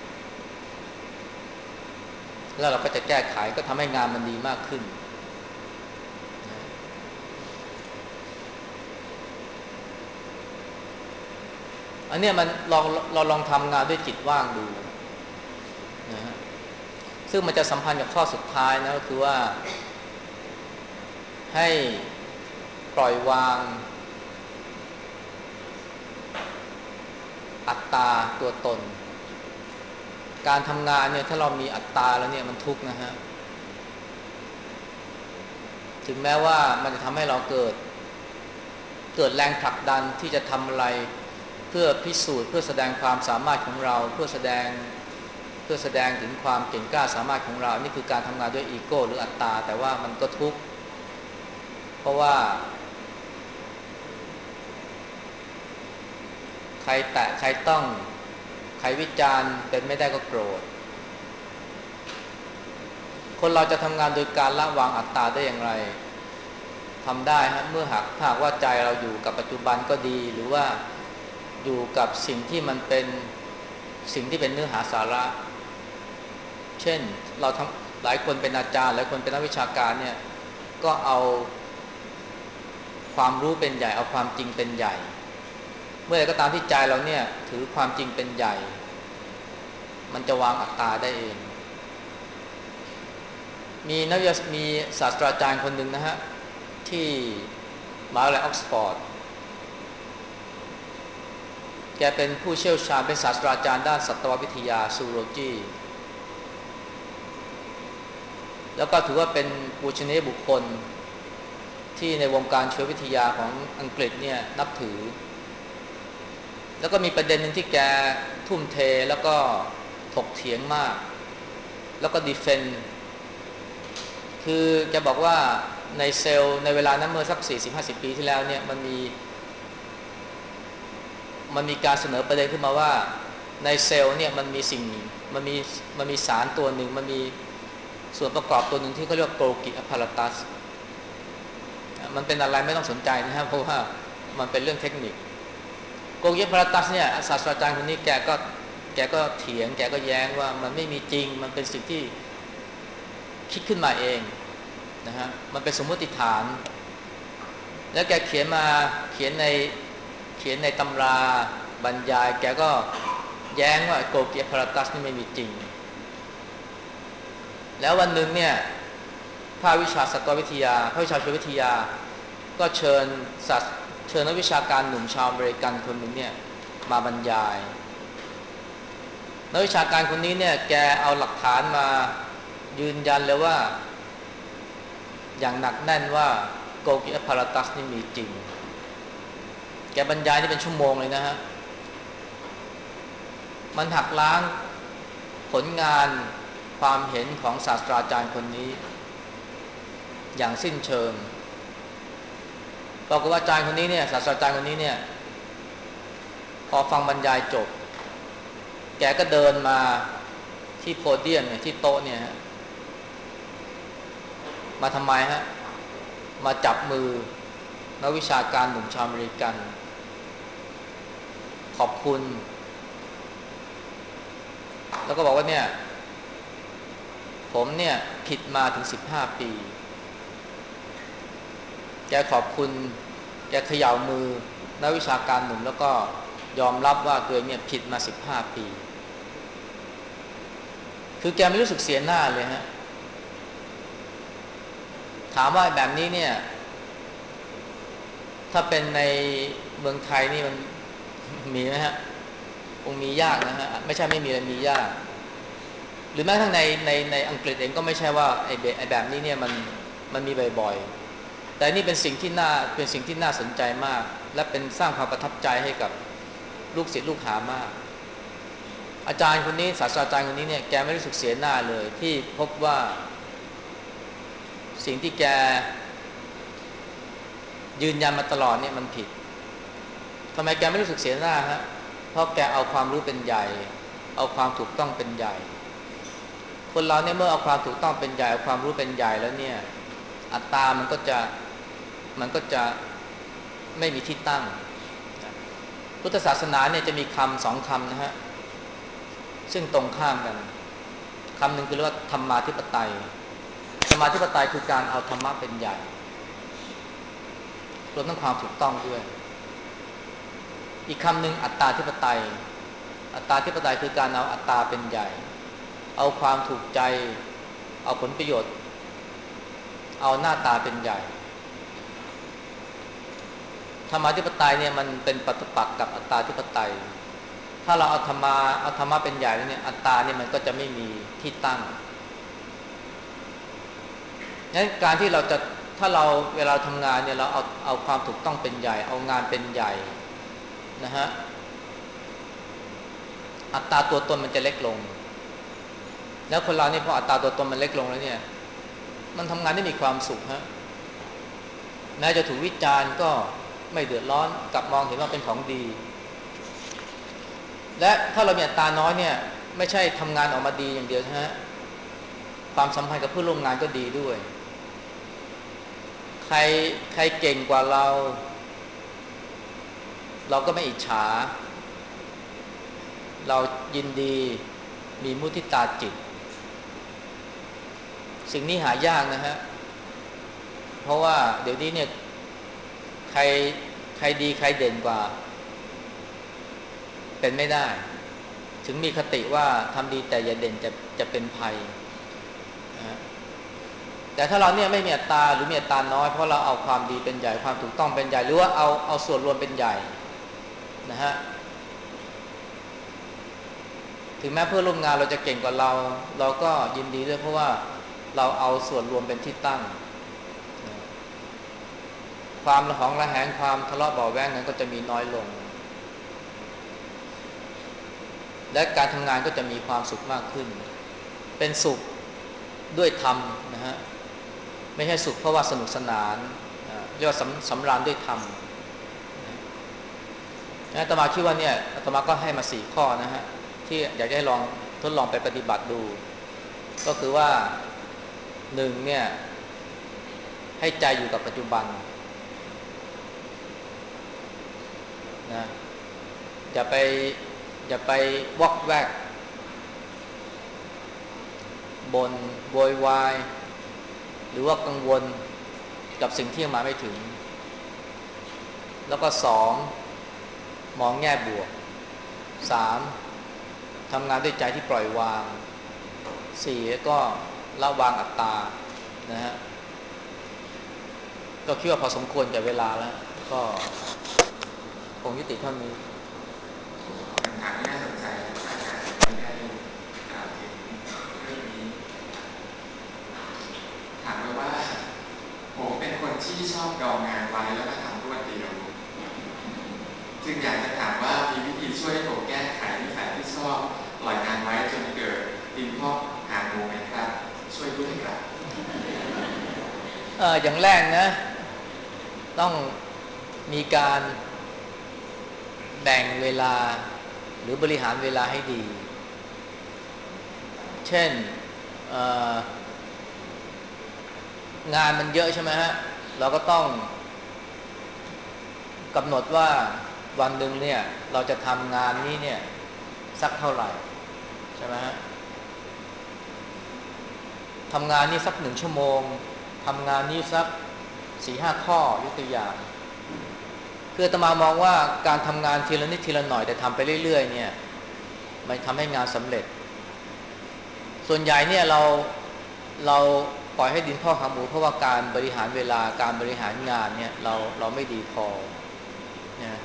แล้วเราก็จะแก้ไขก็ทำให้งานมันดีมากขึ้นอันนี้มันลองเราลองทำงานด้วยจิตว่างดูนะฮะซึ่งมันจะสัมพันธ์กับข้อสุดท้ายนะก็คือว่าให้ปล่อยวางอัตตาตัวตนการทำงานเนี่ยถ้าเรามีอัตตาแล้วเนี่ยมันทุกข์นะฮะถึงแม้ว่ามันจะทำให้เราเกิดเกิดแรงผลักดันที่จะทำอะไรเพื่อพิสูจน์เพื่อแสดงความสามารถของเราเพื่อแสดงเพื่อแสดงถึงความเก่งกล้าสามารถของเรานี่คือการทำงานด้วยอีโก้หรืออัตตาแต่ว่ามันก็ทุกข์เพราะว่าใครแตะใครต้องใครวิจารณ์เป็นไม่ได้ก็โกรธคนเราจะทำงานโดยการละวางอัตตาได้อย่างไรทำได้ฮะเมื่อหากหากว่าใจเราอยู่กับปัจจุบันก็ดีหรือว่าอยู่กับสิ่งที่มันเป็นสิ่งที่เป็นเนื้อหาสาระเช่นเราทำหลายคนเป็นอาจารย์หลายคนเป็นนักวิชาการเนี่ยก็เอาความรู้เป็นใหญ่เอาความจริงเป็นใหญ่เมื่อใดก็ตามที่ใจเราเนี่ยถือความจริงเป็นใหญ่มันจะวางอัตตาได้เองมีนักวิทยามีศาสตราจารย์คนหนึ่งนะฮะที่มหาวิทยาลัยออกซฟอร์ดแกเป็นผู้เชี่ยวชาญเป็นศาสตราจารย์ด้านสัตววิทยาซูโลจีแล้วก็ถือว่าเป็นปูชนียบุคคลที่ในวงการชีววิทยาของอังกฤษเนี่ยนับถือแล้วก็มีประเด็นหนึ่งที่แกทุ่มเทแล้วก็ถกเถียงมากแล้วก็ดีเฟนด์คือแกบอกว่าในเซลล์ในเวลานั้นเมื่อสัก สี่สิบถึงห้าสิบ ปีที่แล้วเนี่ยมันมีมันมีการเสนอประเด็นขึ้นมาว่าในเซลล์เนี่ยมันมีสิ่งมันมีมันมีสารตัวหนึ่งมันมีส่วนประกอบตัวหนึ่งที่เขาเรียกว่าโกลกิอะพาราตัสมันเป็นอะไรไม่ต้องสนใจนะครับเพราะว่ามันเป็นเรื่องเทคนิคโกลกิอะพาราตัสเนี่ยศาสตราจารย์คนนี้แกก็แกก็เถียงแกก็แย้งว่ามันไม่มีจริงมันเป็นสิ่งที่คิดขึ้นมาเองนะฮะมันเป็นสมมติฐานแล้วแกเขียนมาเขียนในเขียนในตำราบรรยายแกก็แย้งว่าโกลกิอะพาราตัสนี่ไม่มีจริงแล้ววันหนึ่งเนี่ยภาควิชาสัตววิทยาภาควิชาชีววิทยาก็เชิญสัตว์เชิญนักวิชาการหนุ่มชาวอเมริกันคนหนึ่งเนี่ยมาบรรยายนักวิชาการคนนี้เนี่ยแกเอาหลักฐานมายืนยันเลยว่าอย่างหนักแน่นว่าโกลกิอะพาราตัสนี่มีจริงแกบรรยายนี่เป็นชั่วโมงเลยนะฮะมันหักล้างผลงานความเห็นของศาสตราจารย์คนนี้อย่างสิ้นเชิงปรากฏว่าอาจารย์คนนี้เนี่ยศาสตราจารย์คนนี้เนี่ยพอฟังบรรยายจบแกก็เดินมาที่โพเดียมเนี่ยที่โต๊ะเนี่ยฮะมาทำไมฮะมาจับมือนักวิชาการหนุ่มชาวอเมริกันขอบคุณแล้วก็บอกว่าเนี่ยผมเนี่ยผิดมาถึงสิบห้าปีแกขอบคุณแกเขย่ามือนักวิชาการหนุ่มแล้วก็ยอมรับว่าตัวเองเนี่ยผิดมาสิบห้าปีคือแกไม่รู้สึกเสียหน้าเลยฮะถามว่าแบบนี้เนี่ยถ้าเป็นในเมืองไทยนี่มันมีไหมฮะคงมียากนะฮะไม่ใช่ไม่มีเลยมียากหรือแม้ทั้งในในในอังกฤษเองก็ไม่ใช่ว่าไอ้ไอ้แบบนี้เนี่ยมันมันมีบ่อยแต่นี่เป็นสิ่งที่น่าเป็นสิ่งที่น่าสนใจมากและเป็นสร้างความประทับใจให้กับลูกศิษย์ลูกหามากอาจารย์คนนี้ศาสตราจารย์คนนี้เนี่ยแกไม่รู้สึกเสียหน้าเลยที่พบว่าสิ่งที่แกยืนยันมาตลอดเนี่ยมันผิดทำไมแกไม่รู้สึกเสียหน้าฮะเพราะแกเอาความรู้เป็นใหญ่เอาความถูกต้องเป็นใหญ่คนเราเนี่ยเมื่อเอาความถูกต้องเป็นใหญ่เอาความรู้เป็นใหญ่แล้วเนี่ยอัตตามันก็จะมันก็จะไม่มีที่ตั้งพุทธศาสนาเนี่ยจะมีคำสองคำนะฮะซึ่งตรงข้ามกันคำหนึ่งคือเรียกว่าธรรมาธิปไตยธรรมาธิปไตยคือการเอาธรรมะเป็นใหญ่รวมทั้งความถูกต้องด้วยอีกคำหนึ่งอัตตาธิปไตยอัตตาธิปไตยคือการเอาอัตตาเป็นใหญ่เอาความถูกใจเอาผลประโยชน์เอาหน้าตาเป็นใหญ่ธรรมาธิปไตยเนี่ยมันเป็นปฏิปักษ์กับอัตตาธิปไตยถ้าเราเอาธรรมะเอาธรรมะเป็นใหญ่แล้วเนี่ยอัตตาเนี่ยมันก็จะไม่มีที่ตั้งงั้นการที่เราจะถ้าเราเวลาทำงานเนี่ยเราเอาเอาความถูกต้องเป็นใหญ่เอางานเป็นใหญ่นะฮะอัตราตัวตนมันจะเล็กลงแล้วคนเราเนี่ยพออัตราตัวตนมันเล็กลงแล้วเนี่ยมันทำงานได้มีความสุขฮะแม้จะถูกวิจารณ์ก็ไม่เดือดร้อนกลับมองเห็นว่าเป็นของดีและถ้าเรามีอัตราน้อยเนี่ยไม่ใช่ทำงานออกมาดีอย่างเดียวนะฮะความสัมพันธ์กับผู้ร่วมงานก็ดีด้วยใครใครเก่งกว่าเราเราก็ไม่อิจฉาเรายินดีมีมุทิตาจิตสิ่งนี้หายากนะฮะเพราะว่าเดี๋ยวนี้เนี่ยใครใครดีใครเด่นกว่าเป็นไม่ได้ถึงมีคติว่าทำดีแต่อย่าเด่นจะจะเป็นภัยนะแต่ถ้าเราเนี่ยไม่มีอัตตาหรือมีอัตตาน้อยเพราะเราเอาความดีเป็นใหญ่ความถูกต้องเป็นใหญ่หรือว่าเอาเอาส่วนรวมเป็นใหญ่นะฮะถึงแม้เพื่อนร่วมงานเราจะเก่งกว่าเราเราก็ยินดีด้วยเพราะว่าเราเอาส่วนรวมเป็นที่ตั้งความระหองระแหงความทะเลาะเบาะแว้งนั้นก็จะมีน้อยลงและการทำงานก็จะมีความสุขมากขึ้นเป็นสุขด้วยธรรมนะฮะไม่ใช่สุขเพราะว่าสนุกสนานเรียกว่าสำราญด้วยธรรมนะอาตมาคิดว่าเนี่ยอาตมาก็ให้มาสี่ข้อนะฮะที่อยากให้ลองทดลองไปปฏิบัติดูก็คือว่าหนึ่งเนี่ยให้ใจอยู่กับปัจจุบันนะอย่าไปอย่าไปวอกแวกบ่นโวยวายหรือว่ากังวลกับสิ่งที่ยังมาไม่ถึงแล้วก็สองมองแง่บวกสามทำงานด้วยใจที่ปล่อยวางสี่ก็ละวางอัตตานะฮะก็คิดว่าพอสมควรแก่เวลาแล้วก็คงยุติเท่านี้คำถามที่น่าสนใจอาจารย์ไม่ได้กล่าวถึงเรื่องนี้ถามว่าผมเป็นคนที่ชอบดองงานไว้แล้วก็ทำรวดเดียวจึงอยากจะถามว่ามีวิธีช่วยผมแก้ไขนิสัยที่ชอบปล่อยงานไว้จนเกิดดินพอกหางหมูไหมครับช่วยด้วยครับเอออย่างแรกนะต้องมีการแบ่งเวลาหรือบริหารเวลาให้ดีเช่นงานมันเยอะใช่ไหมฮะเราก็ต้องกำหนดว่าวันหนึ่งเนี่ยเราจะทำงานนี้เนี่ยสักเท่าไหร่ใช่ไหมฮะทำงานนี้สักหนึ่งชั่วโมงทำงานนี้สักสี่ห้าข้อยกตัวอย่างคืออาตมามองว่าการทำงานทีละนิดทีละหน่อยแต่ทำไปเรื่อยๆเนี่ยมันทำให้งานสำเร็จส่วนใหญ่เนี่ยเราเราปล่อยให้ดินพ่อขาหมูเพราะว่าการบริหารเวลาการบริหารงานเนี่ยเราเราไม่ดีพอนะ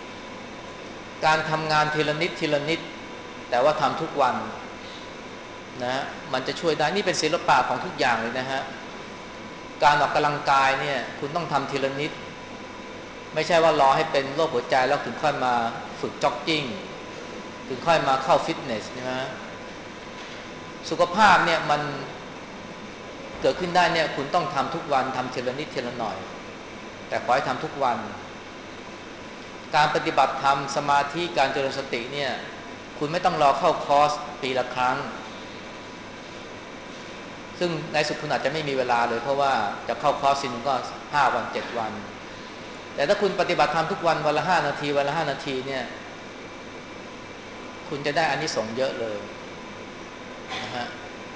การทำงานทีละนิดทีละนิดแต่ว่าทำทุกวันนะมันจะช่วยได้นี่เป็นศิลปะของทุกอย่างเลยนะฮะการออกกำลังกายเนี่ยคุณต้องทำทีละนิดไม่ใช่ว่ารอให้เป็นโรคหัวใจแล้วถึงค่อยมาฝึกจ็อกกิ้งถึงค่อยมาเข้าฟิตเนสใช่ไหมสุขภาพเนี่ยมันเกิดขึ้นได้เนี่ยคุณต้องทำทุกวันทำทีละนิดทีละหน่อยแต่ขอให้ทำทุกวันการปฏิบัติธรรมสมาธิการเจริญสติเนี่ยคุณไม่ต้องรอเข้าคอร์สปีละครั้งซึ่งในสุดคุณอาจจะไม่มีเวลาเลยเพราะว่าจะเข้าคอร์สซินก็ห้าวันเจ็ดวันแต่ถ้าคุณปฏิบัติธรรมทุกวันวันละห้านาทีวันละห้านาทีเนี่ยคุณจะได้อานิสงส์เยอะเลยนะฮะ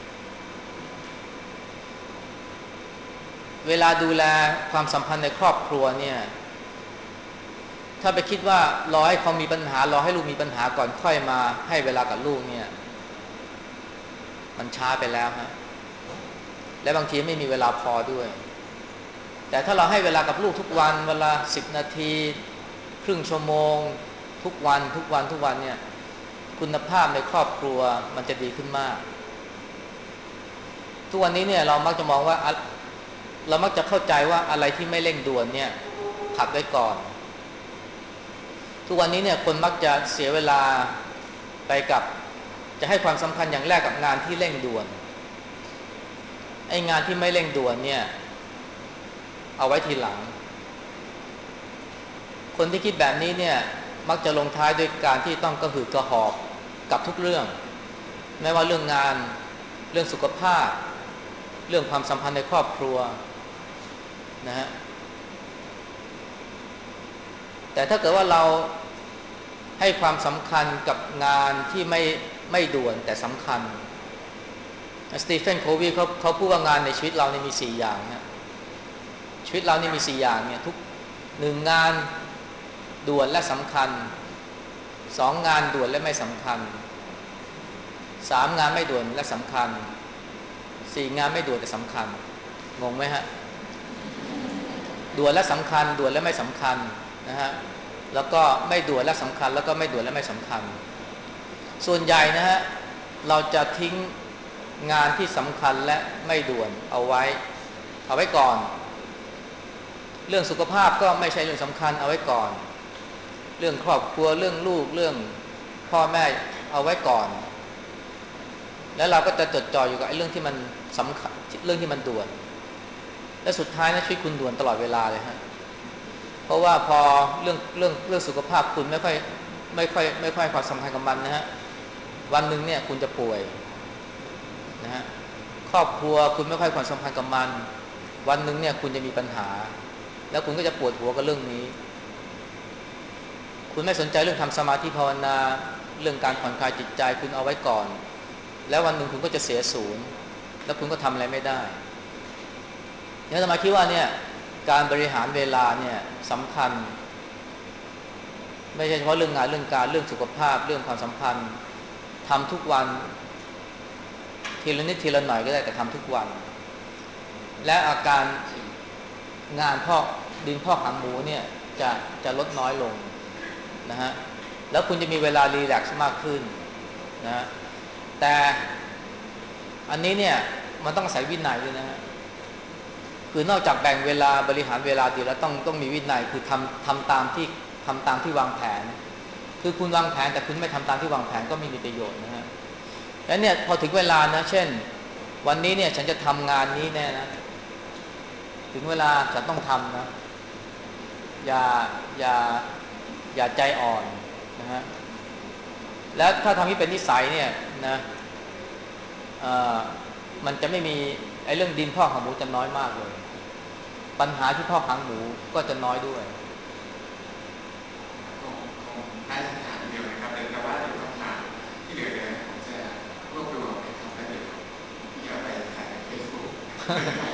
เวลาดูแลความสัมพันธ์ในครอบครัวเนี่ยถ้าไปคิดว่ารอให้เขามีปัญหารอให้ลูกมีปัญหาก่อนค่อยมาให้เวลากับลูกเนี่ยมันช้าไปแล้วฮะและบางทีไม่มีเวลาพอด้วยแต่ถ้าเราให้เวลากับลูกทุกวันเวลาสิบนาทีครึ่งชั่วโมงทุกวันทุกวันทุกวันเนี่ยคุณภาพในครอบครัวมันจะดีขึ้นมากทุกวันนี้เนี่ยเรามักจะมองว่าเรามักจะเข้าใจว่าอะไรที่ไม่เร่งด่วนเนี่ยผัดไว้ก่อนทุกวันนี้เนี่ยคนมักจะเสียเวลาไปกับจะให้ความสำคัญอย่างแรกกับงานที่เร่งด่วนไอ้งานที่ไม่เร่งด่วนเนี่ยเอาไว้ทีหลังคนที่คิดแบบนี้เนี่ยมักจะลงท้ายด้วยการที่ต้องกระหืดกระหอบกับทุกเรื่องไม่ว่าเรื่องงานเรื่องสุขภาพเรื่องความสัมพันธ์ในครอบครัวนะฮะแต่ถ้าเกิดว่าเราให้ความสำคัญกับงานที่ไม่ไม่ด่วนแต่สำคัญสตีเฟนโควีเขาเขาพูดว่างานในชีวิตเราเนี่ยมีสี่อย่างนะชีวิตเรานี่มีสี่อย่างเนี่ยทุกหนึ่งงานด่วนและสำคัญสองงานด่วนและไม่สำคัญสามงานไม่ด่วนและสำคัญสี่งานไม่ด่วนแต่สำคัญงงไหมฮะด่วนและสำคัญด่วนและไม่สำคัญนะฮะแล้วก็ไม่ด่วนและสำคัญแล้วก็ไม่ด่วนและไม่สำคัญส่วนใหญ่นะฮะเราจะทิ้งงานที่สำคัญและไม่ด่วนเอาไว้เอาไว้ก่อนเรื่องสุขภาพก็ไม่ใช่เรื่องสำคัญเอาไว้ก่อนเรื่องครอบครัวเรื่องลูกเรื่องพ่อแม่เอาไว้ก่อนแล้วเราก็จะจดจ่ออยู่กับไอ้เรื่องที่มันสำคัญเรื่องที่มันด่วนและสุดท้ายนะชีวิตคุณด่วนตลอดเวลาเลยฮะเพราะว่าพอเรื่องเรื่องเรื่องสุขภาพคุณไม่ค่อยไม่ค่อยไม่ค่อยความสำคัญกับมันนะฮะวันหนึ่งเนี่ยคุณจะป่วยนะฮะครอบครัวคุณไม่ค่อยความสำคัญกับมันวันหนึ่งเนี่ยคุณจะมีปัญหาแล้วคุณก็จะปวดหัวกับเรื่องนี้คุณไม่สนใจเรื่องทำสมาธิภาวนาเรื่องการผ่อนคลายจิตใจคุณเอาไว้ก่อนแล้ววันหนึ่งคุณก็จะเสียศูนย์แล้วคุณก็ทำอะไรไม่ได้เนี่ยอาตมาคิดว่าเนี่ยการบริหารเวลาเนี่ยสำคัญไม่ใช่เฉพาะเรื่องงานเรื่องการเรื่องสุขภาพเรื่องความสัมพันธ์ทำทุกวันทีละนิดทีละหน่อยก็ได้แต่ทำทุกวันและอาการงานพอกดินพอกหางหมูเนี่ยจะจะลดน้อยลงนะฮะแล้วคุณจะมีเวลารีแลกซ์มากขึ้นนะแต่อันนี้เนี่ยมันต้องอาศัยวินัยด้วยนะฮะคือนอกจากแบ่งเวลาบริหารเวลาดีแล้วต้องต้องมีวินัยคือทำทำตามที่ทำตามที่วางแผนคือคุณวางแผนแต่คุณไม่ทำตามที่วางแผนก็ไม่มีประโยชน์นะฮะแล้วเนี่ยพอถึงเวลานะเช่นวันนี้เนี่ยฉันจะทำงานนี้แน่นะถึงเวลาฉันต้องทำนะอย่าอย่าอย่าใจอ่อนนะฮะแล้วถ้าทำให้เป็นนิสัยเนี่ยนะมันจะไม่มีไอ้เรื่องดินพอกหางหมูจะน้อยมากเลยปัญหาที่พอกหางหมูก็จะน้อยด้วยคงคงได้คำถามเดียวนะครับแต่ว่าเดี๋ยวคำถามที่เหลือเนี่ยผมจะรวบรวมนะครับแล้วเดี๋ยวพี่เอาไปขายในเฟซบุ๊ก